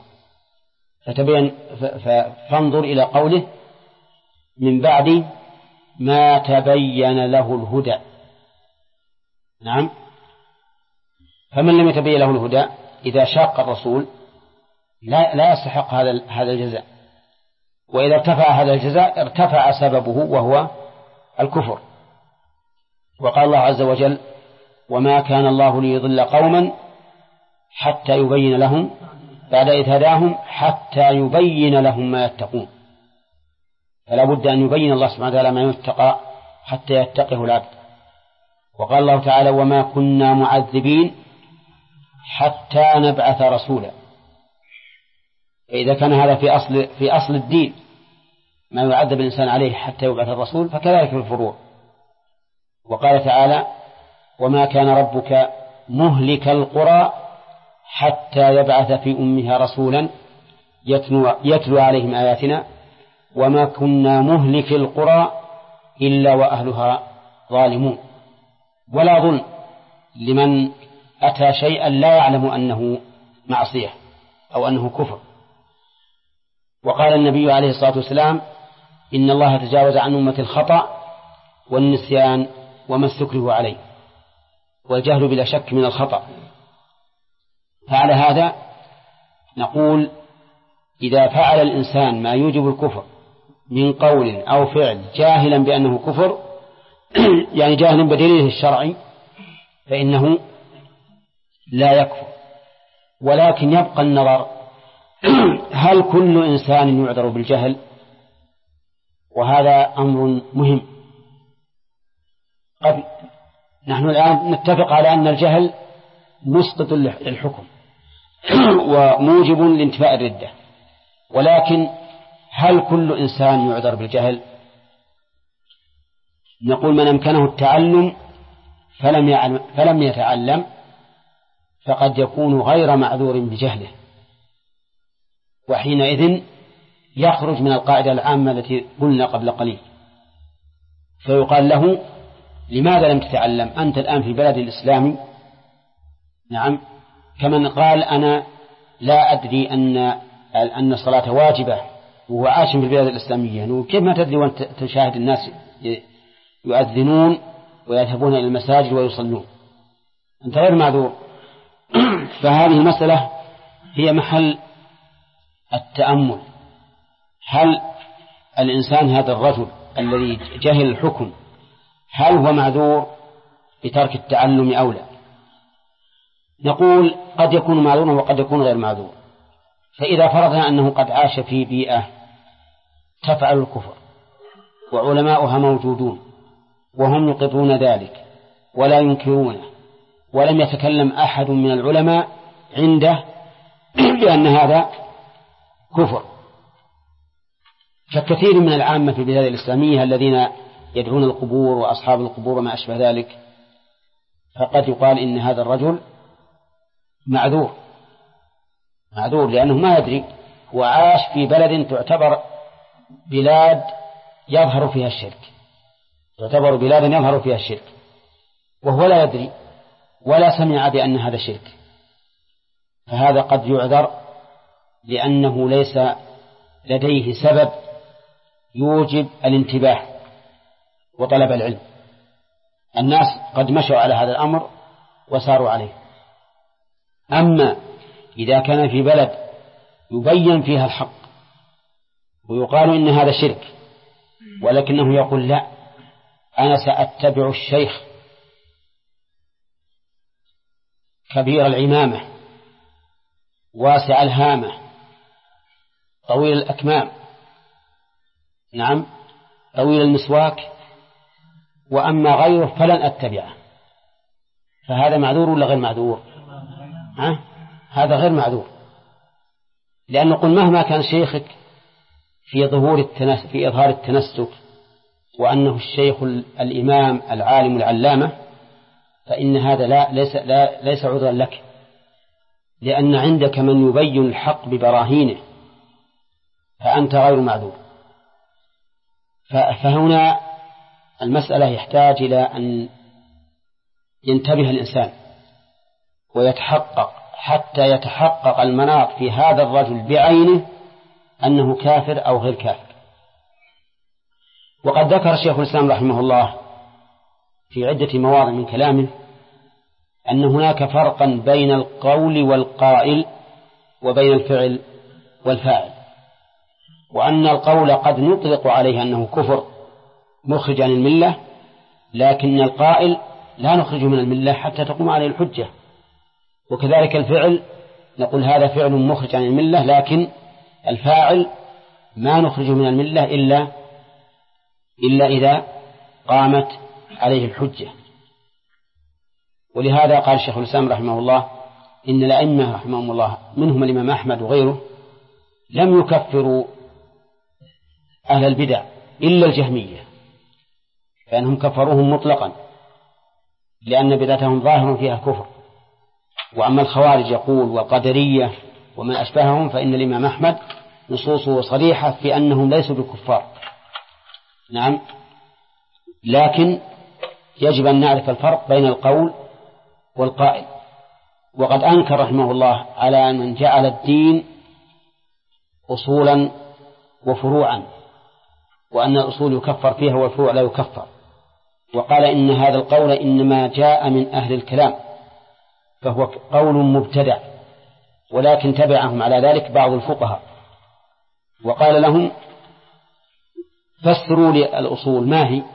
فانظر إلى قوله من بعد ما تبين له الهدى. نعم، فمن لم يتبين له الهدى إذا شاق الرسول لا يستحق هذا الجزاء، وإذا ارتفع هذا الجزاء ارتفع سببه وهو الكفر. وقال الله عز وجل: وما كان الله ليضل قوما حتى يبين لهم بعد إذ هداهم حتى يبين لهم ما يتقون. فلا بد أن يبين الله سبحانه وتعالى ما يتقى حتى يتقه العبد. وقال الله تعالى: وما كنا معذبين حتى نبعث رسولا. فإذا كان هذا في أصل الدين ما يعذب الإنسان عليه حتى يبعث الرسول، فكذلك في الفروع. وقال تعالى: وما كان ربك مهلك القرى حتى يبعث في أمها رسولا يتلو عليهم آياتنا وما كنا مهلك القرى إلا وأهلها ظالمون. ولا ظلم لمن أتى شيئا لا يعلم أنه معصية أو أنه كفر. وقال النبي عليه الصلاة والسلام: إن الله تجاوز عن أمة الخطأ والنسيان وما استكرهوا عليه، والجهل بلا شك من الخطأ. فعلى هذا نقول: إذا فعل الإنسان ما يوجب الكفر من قول أو فعل جاهلا بأنه كفر يعني جاهلا بدليله الشرعي، فإنه لا يكفر. ولكن يبقى النظر: هل كل إنسان يعذر بالجهل؟ وهذا أمر مهم. نحن الآن نتفق على أن الجهل مسقط للحكم وموجب لانتفاء الردة، ولكن هل كل إنسان يعذر بالجهل؟ نقول: من أمكنه التعلم فلم يتعلم فقد يكون غير معذور بجهله، وحينئذ يخرج من القاعدة العامة التي قلنا قبل قليل، فيقال له لماذا لم تتعلم أنت الآن في بلد الإسلامي؟ نعم، كمن قال أنا لا أدري أن الصلاة واجبة وهو عاش في البلاد الإسلامية، كيف ما تدري وأنت تشاهد الناس يؤذنون ويذهبون إلى المساجد ويصلون؟ أنت غير معذور. فهذه المسألة هي محل التأمل. هل الإنسان هذا الرجل الذي جهل الحكم هل هو معذور بترك التعلم أو لا؟ نقول قد يكون معذورا وقد يكون غير معذور. فإذا فرضنا أنه قد عاش في بيئة تفعل الكفر وعلماؤها موجودون وهم يقرون ذلك ولا ينكرونه، ولم يتكلم أحد من العلماء عنده بأن هذا كفر، ككثير من العامة في البلاد الإسلامية الذين يدعون القبور وأصحاب القبور وما أشبه ذلك، فقد يقال إن هذا الرجل معذور لأنه ما يدري، وعاش في بلد تعتبر بلاد يظهر فيها الشرك، وهو لا يدري ولا سمع بأن هذا شرك، فهذا قد يعذر لأنه ليس لديه سبب يوجب الانتباه وطلب العلم. الناس قد مشوا على هذا الأمر وساروا عليه. أما إذا كان في بلد يبين فيها الحق ويقال إن هذا شرك، ولكنه يقول لا، أنا سأتبع الشيخ كبير العمامة واسع الهامة طويل الأكمام، نعم، طويل المسواك، وأما غيره فلن أتبعه، فهذا معذور ولا غير معذور؟ هذا غير معذور، لأن نقول مهما كان شيخك في إظهار التنسك وأنه الشيخ الإمام العالم العلامة، فإن هذا ليس عذرا لك، لأن عندك من يبين الحق ببراهينه، فأنت غير معذور. فهنا المسألة يحتاج إلى أن ينتبه الإنسان ويتحقق حتى يتحقق المناط في هذا الرجل بعينه أنه كافر أو غير كافر. وقد ذكر شيخ الإسلام رحمه الله في عدة مواضع من كلامه أن هناك فرقا بين القول والقائل وبين الفعل والفاعل، وأن القول قد نطلق عليه أنه كفر مخرج عن الملة، لكن القائل لا نخرج من الملة حتى تقوم عليه الحجة. وكذلك الفعل نقول هذا فعل مخرج عن الملة، لكن الفاعل ما نخرج من الملة إلا إذا قامت عليه الحجة. ولهذا قال الشيخ الإسلام رحمه الله إن الأئمة رحمهم الله منهم الإمام أحمد وغيره لم يكفروا أهل البدع إلا الجهمية، فإنهم كفروهم مطلقا لأن بدعتهم ظاهر فيها كفر. وأما الخوارج يقول والقدرية ومن أشبههم فإن الإمام أحمد نصوصه صريحة في أنهم ليسوا بكفار. نعم، لكن يجب أن نعرف الفرق بين القول والقائل. وقد أنكر رحمه الله على من جعل الدين أصولا وفروعا، وأن الأصول يكفر فيها والفروع لا يكفر، وقال إن هذا القول إنما جاء من أهل الكلام فهو قول مبتدع، ولكن تبعهم على ذلك بعض الفقهاء وقال لهم فسروا لي الأصول ما هي،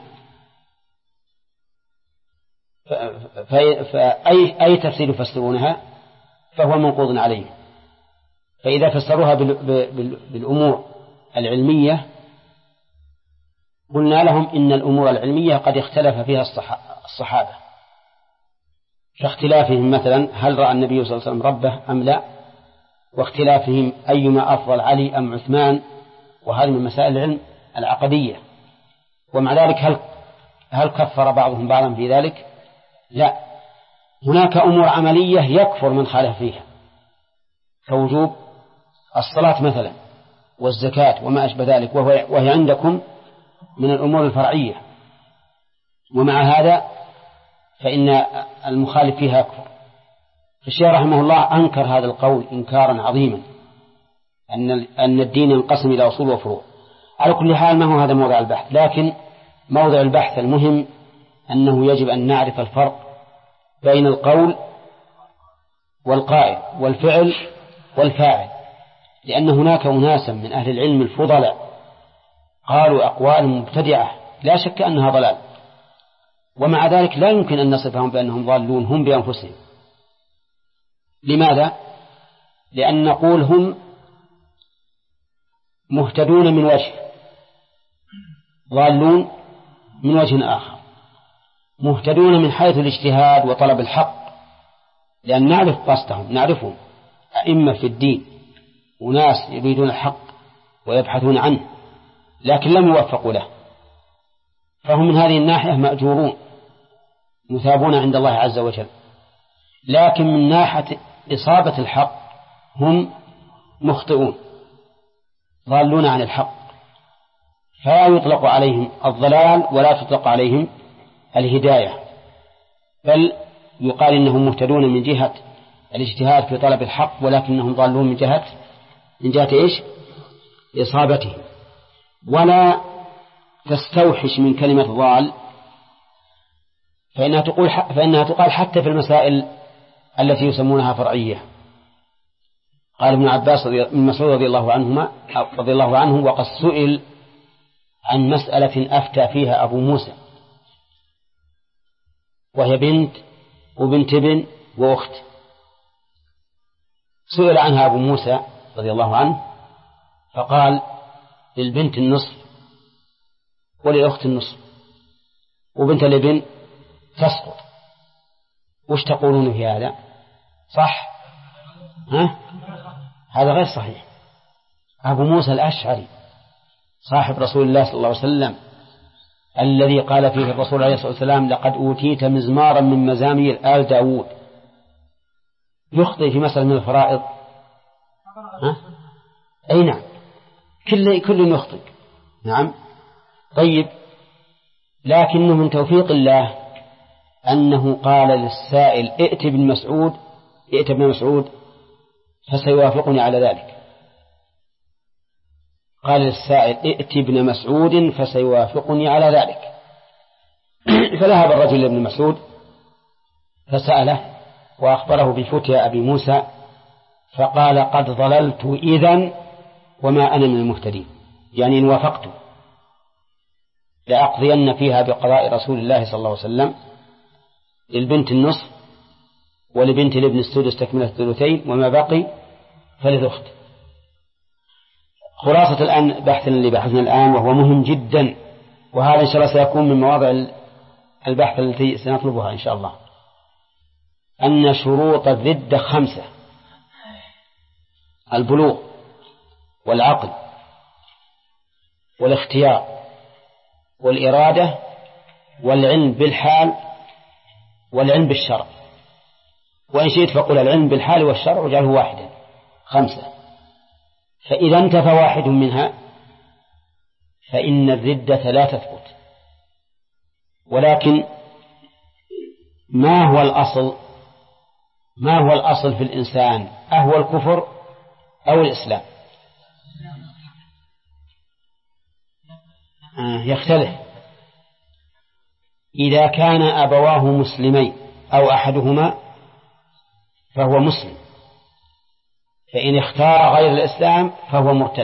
فأي تفسير يفسرونها فهو منقوض عليه. فإذا فسروها بالأمور العلمية قلنا لهم إن الأمور العلمية قد اختلف فيها الصحابة، كاختلافهم مثلا هل رأى النبي صلى الله عليه وسلم ربه أم لا، واختلافهم أيما أفضل علي أم عثمان، وهذه من مسائل العلم العقدية. ومع ذلك هل كفر بعضهم بعضا في ذلك؟ لا، هناك أمور عملية يكفر من خالف فيها كوجوب الصلاة مثلا، والزكاة وما أشبه ذلك، وهي عندكم من الأمور الفرعية، ومع هذا فإن المخالف فيها يكفر. الشيخ رحمه الله أنكر هذا القول إنكارا عظيما، أن الدين ينقسم إلى أصول وفروع. على كل حال ما هو هذا موضع البحث، لكن موضع البحث المهم أنه يجب أن نعرف الفرق بين القول والقائل والفعل والفاعل، لأن هناك أناسا من أهل العلم الفضلاء قالوا أقوال مبتدعة لا شك أنها ضلال، ومع ذلك لا يمكن أن نصفهم بأنهم ضالون هم بأنفسهم. لماذا؟ لأن نقول هم مهتدون من وجه، ضالون من وجه آخر. مهتدون من حيث الاجتهاد وطلب الحق، لأن نعرف قصدهم، نعرفهم أئمة في الدين وناس يريدون الحق ويبحثون عنه لكن لم يوفقوا له، فهم من هذه الناحية مأجورون مثابون عند الله عز وجل. لكن من ناحية إصابة الحق هم مخطئون ضالون عن الحق، فلا يطلق عليهم الضلال ولا تطلق عليهم الهداية، بل يقال إنهم مهتدون من جهة الاجتهاد في طلب الحق، ولكنهم ضالون من جهة إيش؟ إصابته. ولا تستوحش من كلمة ضال، فإنها تقال حتى في المسائل التي يسمونها فرعية. قال ابن عباس من مسعود رضي الله عنه وقد سئل عن مسألة أفتى فيها أبو موسى، وهي بنت وبنت ابن وأخت. سئل عنها أبو موسى رضي الله عنه فقال للبنت النصف وللأخت النصف، وبنت الابن تسقط. وش تقولون في هذا؟ صح؟ هذا غير صحيح. أبو موسى الأشعري صاحب رسول الله صلى الله عليه وسلم الذي قال فيه الرسول عليه الصلاة والسلام لقد أوتيت مزمارا من مزامير آل داود، يخطئ في مسألة من الفرائض؟ أي نعم، كل يخطئ. نعم. طيب، لكنه من توفيق الله أنه قال للسائل ائت ابن مسعود فسيوافقني على ذلك. قال للسائل ائت ابن مسعود فسيوافقني على ذلك. فذهب الرجل لابن مسعود فسأله وأخبره بفتيا أبي موسى، فقال قد ضللت إذن وما أنا من المهتدين، يعني إن وافقت لأقضين فيها بقضاء رسول الله صلى الله عليه وسلم، للبنت النصف ولبنت الابن السدس تكملة الثلثين، وما بقي فللأخت. خلاصة الآن بحثنا اللي بحثنا الآن وهو مهم جدا، وهذا إن شاء الله سيكون من مواضع البحث التي سنطلبها إن شاء الله، أن شروط الردة 5: البلوغ والعقل والاختيار والإرادة والعلم بالحال والعلم بالشرع، وإن شئت فقل العلم بالحال والشرع وجعله واحدا، 5. فإذا انتفى واحد منها فإن الردة لا تثبت. ولكن ما هو الأصل في الإنسان؟ أهو الكفر أو الإسلام؟ يختلف. إذا كان أبواه مسلمين أو أحدهما فهو مسلم، فإن اختار غير الإسلام فهو مرتد.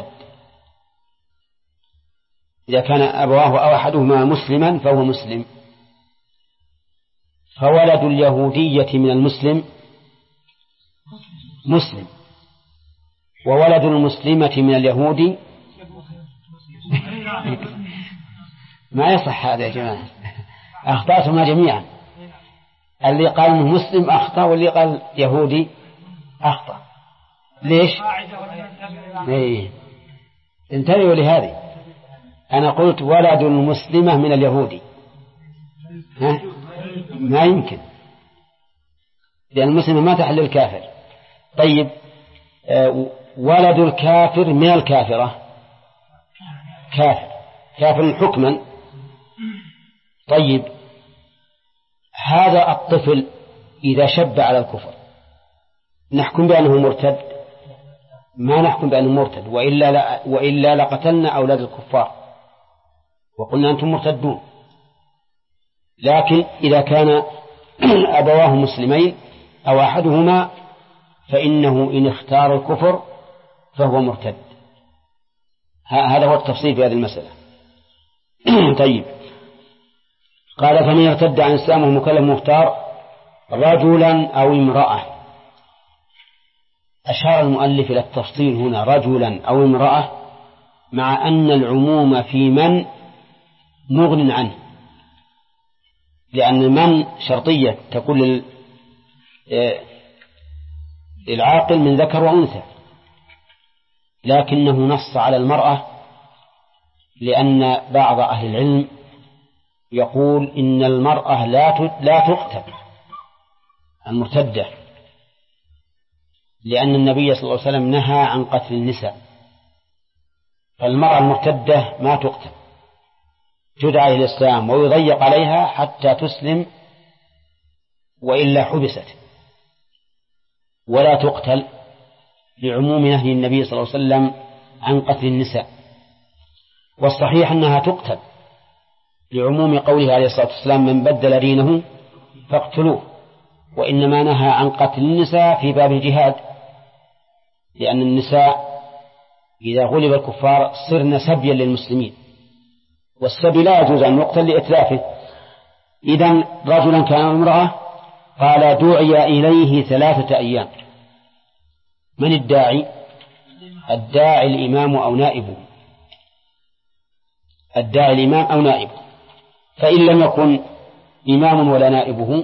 إذا كان أبواه أو أحدهما مسلما فهو مسلم. فولد اليهودية من المسلم مسلم، وولد المسلمة من اليهودي ما يصح هذا يا جماعة، أخطأتما جميعا. اللي قال إنه مسلم أخطأ، واللي قال يهودي أخطأ. ليش؟ انتبهوا لهذه. أنا قلت ولد المسلمة من اليهودي، ما يمكن، لأن المسلمة ما تحل الكافر. طيب، ولد الكافر من الكافرة كافر حكما. طيب هذا الطفل إذا شب على الكفر نحكم بأنه مرتد؟ ما نحكم بأنه مرتد، وإلا لقتلنا أولاد الكفار وقلنا أنتم مرتدون. لكن إذا كان أبواه مسلمين أو أحدهما فإنه إن اختار الكفر فهو مرتد. هذا هو التفصيل في هذه المسألة. طيب قال فمن ارتد عن إسلامه مكلف مختار رجلا أو امرأة. أشار المؤلف إلى التفصيل هنا رجلا أو امرأة، مع أن العموم في من مغن عنه، لأن من شرطية تكون للعاقل من ذكر وأنثى، لكنه نص على المرأة لأن بعض أهل العلم يقول إن المرأة لا تقتل المرتدة، لأن النبي صلى الله عليه وسلم نهى عن قتل النساء، فالمرأة المرتدة ما تقتل، تدعى إلى الإسلام ويضيق عليها حتى تسلم وإلا حبست، ولا تقتل لعموم نهي النبي صلى الله عليه وسلم عن قتل النساء. والصحيح أنها تقتل لعموم قوله عليه الصلاة والسلام من بدل دينه فاقتلوه، وإنما نهى عن قتل النساء في باب الجهاد، لأن النساء إذا غلب الكفار صرن سبيا للمسلمين، والسبي لا يجوز أن يقتل لإتلافه. إذن رجلا كان امرأة قال دعي إليه 3 أيام. من الداعي؟ الداعي الإمام أو نائبه، الداعي الإمام أو نائبه، فإن لم يكن إمام ولا نائبه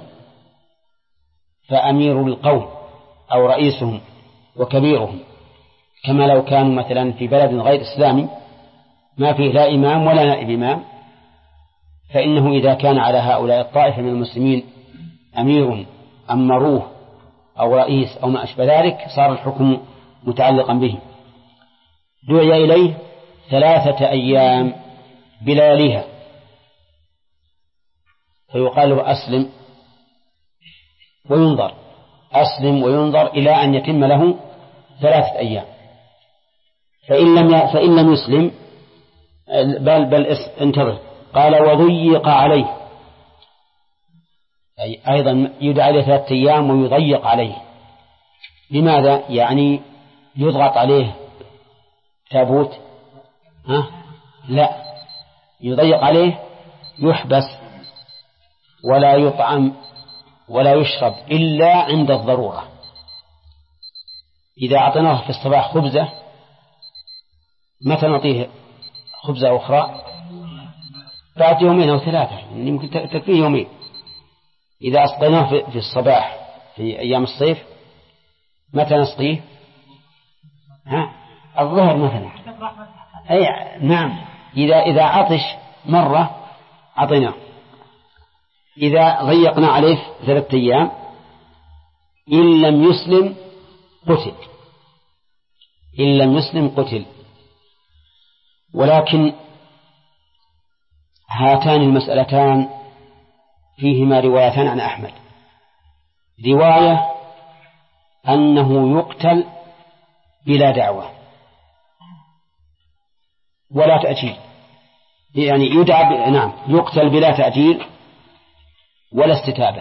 فأمير القوم أو رئيسهم وكبيرهم، كما لو كانوا مثلا في بلد غير إسلامي ما فيه لا إمام ولا نائب إمام، فإنه إذا كان على هؤلاء الطائفة من المسلمين أمير أمروه أو رئيس أو ما أشبه ذلك صار الحكم متعلقا به. دعي إليه 3 أيام بلياليها، فيقال له أسلم وينظر، أسلم وينظر إلى أن يتم له 3 أيام. فإن لم يسلم بل انتظر، قال وضيق عليه، أي أيضا يدعى له 3 أيام ويضيق عليه. لماذا؟ يعني يضغط عليه تابوت؟ لا، يضيق عليه، يحبس ولا يطعم ولا يشرب إلا عند الضرورة. إذا أعطيناه في الصباح خبزة متى نعطيه خبزة أخرى؟ بعد 2 أو 3، يمكن تكفيه 2. إذا أسقيناه في الصباح في أيام الصيف متى نسقيه؟ الظهر مثلا. أي نعم، إذا عطش مرة أعطيناه. إذا ضيقنا عليه 3 أيام إن لم يسلم قتل، إن لم يسلم قتل. ولكن هاتان المسألتان فيهما روايتان عن أحمد. رواية أنه يقتل بلا دعوة ولا تأجيل، يعني يدعى نعم يقتل بلا تأجيل ولا استتابة،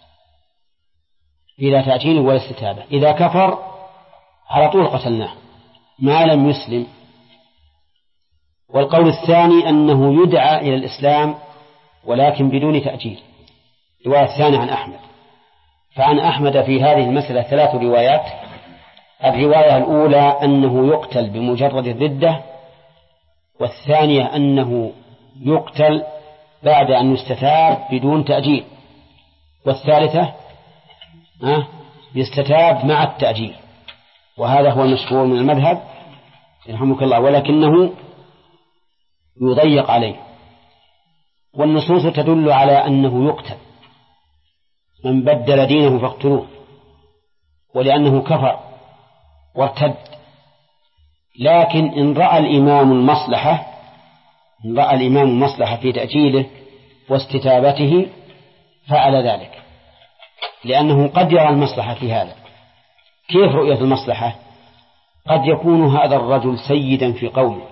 بلا تأجيل ولا استتابة. إذا كفر على طول قتلناه ما لم يسلم. والقول الثاني أنه يدعى إلى الإسلام ولكن بدون تأجيل، رواية ثانية عن أحمد. فعن أحمد في هذه المسألة 3 روايات. الرواية الأولى أنه يقتل بمجرد الردة، والثانية أنه يقتل بعد أن يستتاب بدون تأجيل، والثالثة يستتاب مع التأجيل، وهذا هو المشهور من المذهب يرحمك الله، ولكنه يضيق عليه. والنصوص تدل على أنه يقتل، من بدل دينه فاقتلوه، ولأنه كفر وارتد. لكن إن رأى الإمام المصلحة إن رأى الإمام المصلحة في تأجيله واستتابته فعل ذلك، لأنه قد يرى المصلحة في هذا. كيف رؤية المصلحة؟ قد يكون هذا الرجل سيدا في قومه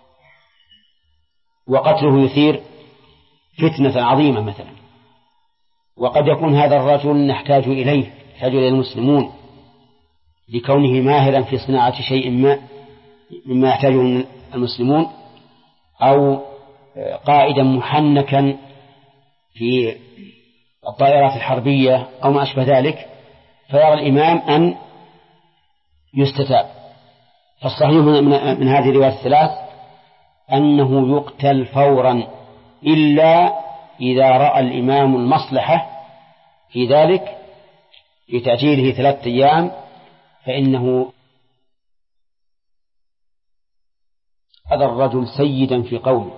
وقتله يثير فتنة عظيمة مثلا، وقد يكون هذا الرجل نحتاج إليه، يحتاج إلى المسلمون لكونه ماهرا في صناعة شيء ما مما يحتاجه المسلمون، أو قائدا محنكا في الطائرات الحربية أو ما أشبه ذلك، فيرى الإمام أن يستتاب. فالصحيح من هذه الروايات الثلاث أنه يقتل فورا، إلا إذا رأى الإمام المصلحة في ذلك في تأجيله 3 أيام، فإنه هذا الرجل سيدا في قومه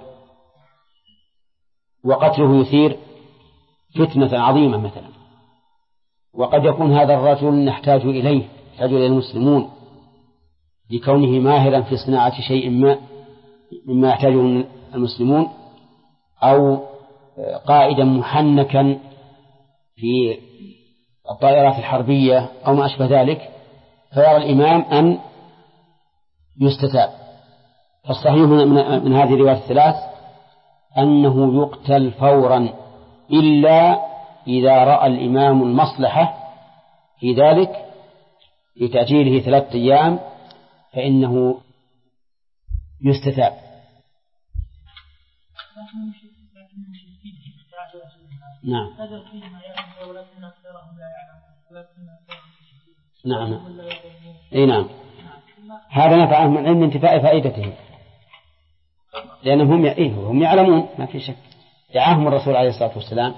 وقتله يثير فتنة عظيمة مثلا، وقد يكون هذا الرجل نحتاج إليه، يحتاج إلى المسلمون لكونه ماهرا في صناعة شيء ما مما يحتاجه المسلمون، أو قائدا محنكا في الطائرات الحربية أو ما أشبه ذلك، فيرى الإمام أن يستتاب. فالصحيح من هذه الروايات الثلاث أنه يقتل فورا، إلا إذا رأى الإمام المصلحة في ذلك في تأجيله 3 أيام، فإنه يستتاب. نعم نعم أي نعم، هذا نفعهم من علم انتفاء فائدته، لأنهم هم يعلمون ما في شك، دعاهم الرسول عليه الصلاة والسلام.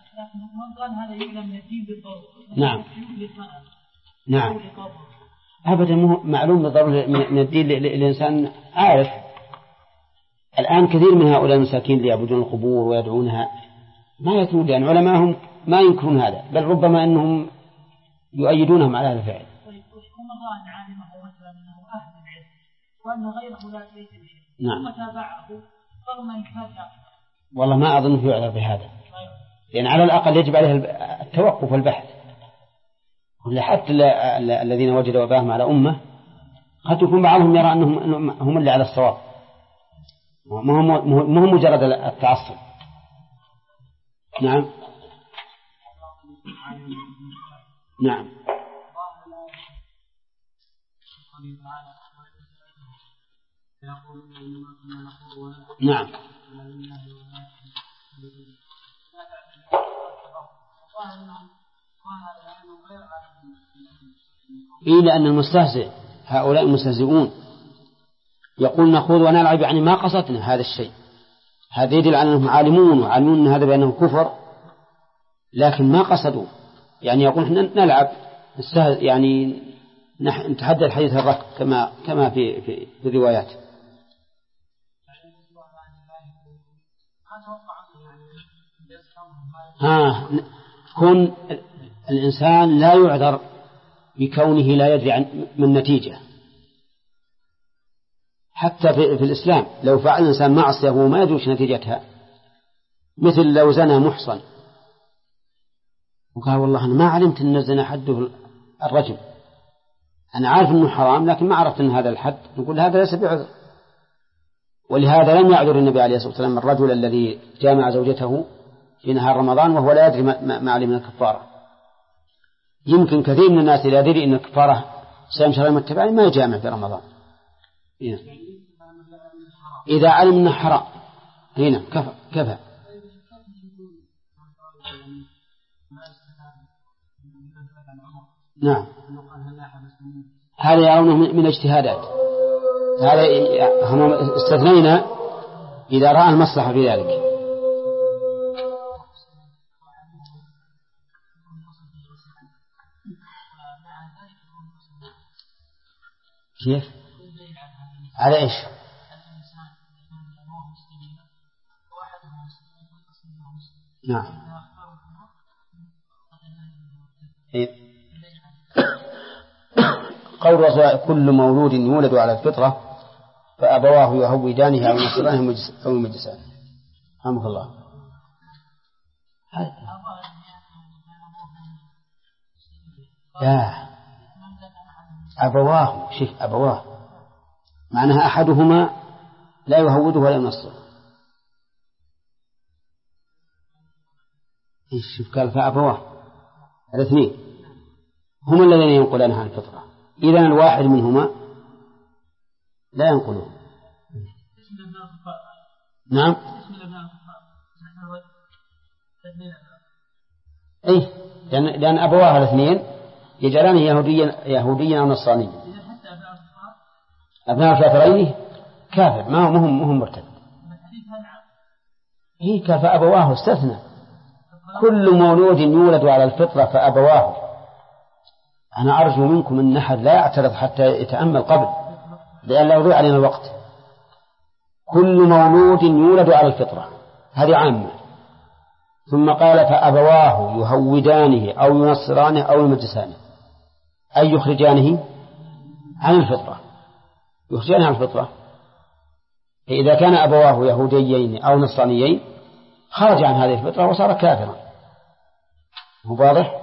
نعم نعم أبدا معلوم بالضرورة من الدين، الإنسان عارف. الآن كثير من هؤلاء المساكين اللي يعبدون القبور ويدعونها ما يتنون، لأن علماءهم ما ينكرون هذا، بل ربما أنهم يؤيدونهم على هذا الفعل. نعم والله ما أظن في عذر بهذا، لأن على الأقل يجب عليه التوقف والبحث. حتى الذين وجدوا وباهم على أمة قد يكون بعضهم يرى أنهم هم اللي على الصواب، ما هو مجرد التعصب. نعم نعم نعم إلا أن المستهزئ هؤلاء المستهزئون يقول نخوض ونلعب، يعني ما قصدنا هذا الشيء. هذا يدل على أنهم عالمون وعالمون أن هذا بأنه كفر، لكن ما قصدوا، يعني يقول إحنا نلعب يعني نتحدى الحديث الركب كما في الروايات. كون الإنسان لا يعذر بكونه لا يدري عن من نتيجة. حتى في الإسلام لو فعل الإنسان معصية وهو ما يدري نتيجتها، مثل لو زنى محصن وقال والله أنا ما علمت أن الزنا حده الرجم، أنا عارف أنه حرام لكن ما عرفت أن هذا الحد، نقول هذا ليس بعذر. ولهذا لم يعذر النبي عليه الصلاة والسلام الرجل الذي جامع زوجته في نهار رمضان وهو لا يدري ما علم من الكفارة. يمكن كثير من الناس إذا يدري أن الكفارة صيام شهرين متبعين ما يجامع في رمضان، إذا علم أنه حرام هنا كفى. نعم هذا يرونه من اجتهادات، هذا هم استثنينا إذا رأى المصلحة في ذلك. كيف؟ على إيش؟ نعم قول الرسول كل مولود يولد على الفطرة فأبواه يهودانه أو ينصرانه أو يمجسانه. رحمك الله. لا، أبواه، شوف أبواه معناها أحدهما لا يهوده ولا ينصره. شوف قال فأبواه، الاثنين هما الذين ينقلانها عن الفطرة، إذن الواحد منهما لا ينقله. نعم. أي لأن أبواه الاثنين يجعلانه يهوديا أو نصرانيا. أبناء الكافرين كافر، ما هم مرتد. هي فأبواه استثنى، كل مولود يولد على الفطرة فأبواه. أنا أرجو منكم أن أحد لا يعترض حتى يتأمل قبل، لأن لا يضيع علينا الوقت. كل مولود يولد على الفطرة، هذه عامة. ثم قال فأبواه يهودانه أو ينصرانه أو يمجسانه، أي يخرجانه عن الفطرة، يخرجانه عن الفطرة. إذا كان أبواه يهوديين أو نصرانيين خرج عن هذه الفطرة وصار كافرا. هو واضح؟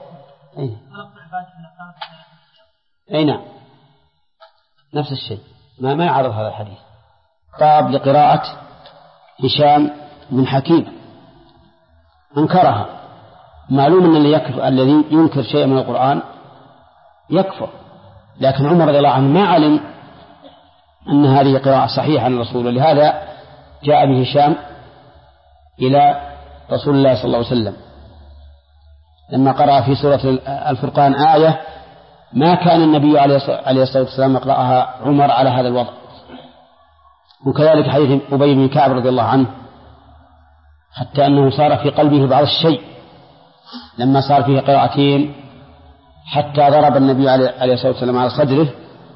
أي نعم، نفس الشيء، ما يعرض هذا الحديث. طاب لقراءة هشام بن حكيم أنكرها. معلوم أن الذي ينكر شيء من القرآن يكفر، لكن عمر رضي الله عنه ما علم أن هذه قراءة صحيحة عن الرسول، ولهذا جاء به هشام إلى رسول الله صلى الله عليه وسلم لما قرأ في سورة الفرقان آية ما كان النبي عليه الصلاة والسلام يقرأها عمر على هذا الوضع. وكذلك حديث أبي بن كعب رضي الله عنه، حتى أنه صار في قلبه بعض الشيء لما صار فيه قراءتين، حتى ضرب النبي عليه الصلاة والسلام على صدره،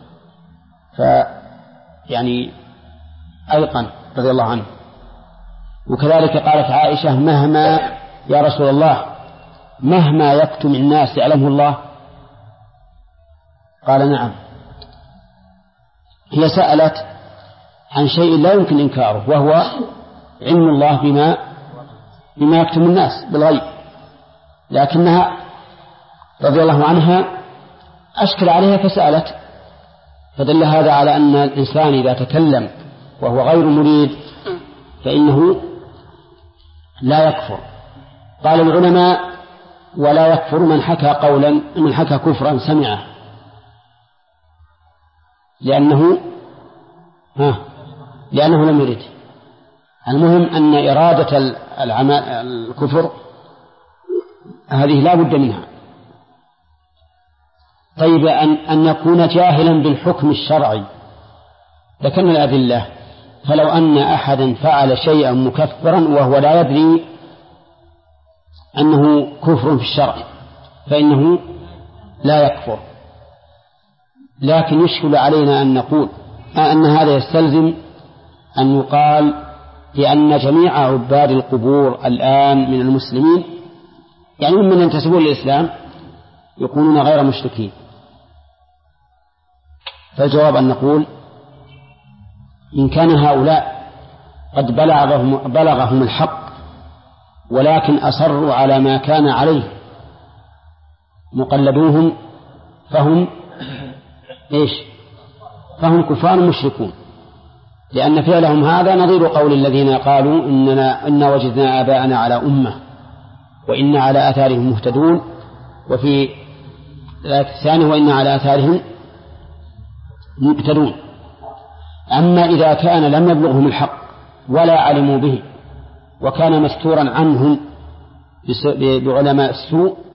يعني أيقن رضي الله عنه. وكذلك قالت عائشة مهما يا رسول الله مهما يكتم الناس يعلمه الله؟ قال نعم. هي سألت عن شيء لا يمكن إنكاره، وهو علم الله بما يكتم الناس بالغيب، لكنها رضي الله عنها أشكل عليها فسألت، فدل هذا على أن الإنسان إذا تكلم وهو غير مريد فإنه لا يكفر. قال العلماء ولا يكفر من حكى كفرا سمعه، لأنه لم يرد. المهم أن إرادة الكفر هذه لا بد منها. طيب أن يكون جاهلا بالحكم الشرعي، ذكرنا الأدلة. فلو أن أحدا فعل شيئا مكفرا وهو لا يدري أنه كفر في الشرع فإنه لا يكفر، لكن يشكل علينا أن نقول أن هذا يستلزم أن يقال لأن جميع عباد القبور الآن من المسلمين، يعني من ينتسبون للإسلام، يكونون غير مشركين. فالجواب أن نقول إن كان هؤلاء قد بلغهم الحق ولكن أصروا على ما كان عليه مقلدوهم فهم كفار مشركون، لأن فعلهم هذا نظير قول الذين قالوا إننا وجدنا آباءنا على أمة وإنا على آثارهم مهتدون، وفي الآية الثانية وإنا على آثارهم مقتدون. أما إذا كان لم يبلغهم الحق ولا علموا به وكان مستورا عنهم بعلماء السوء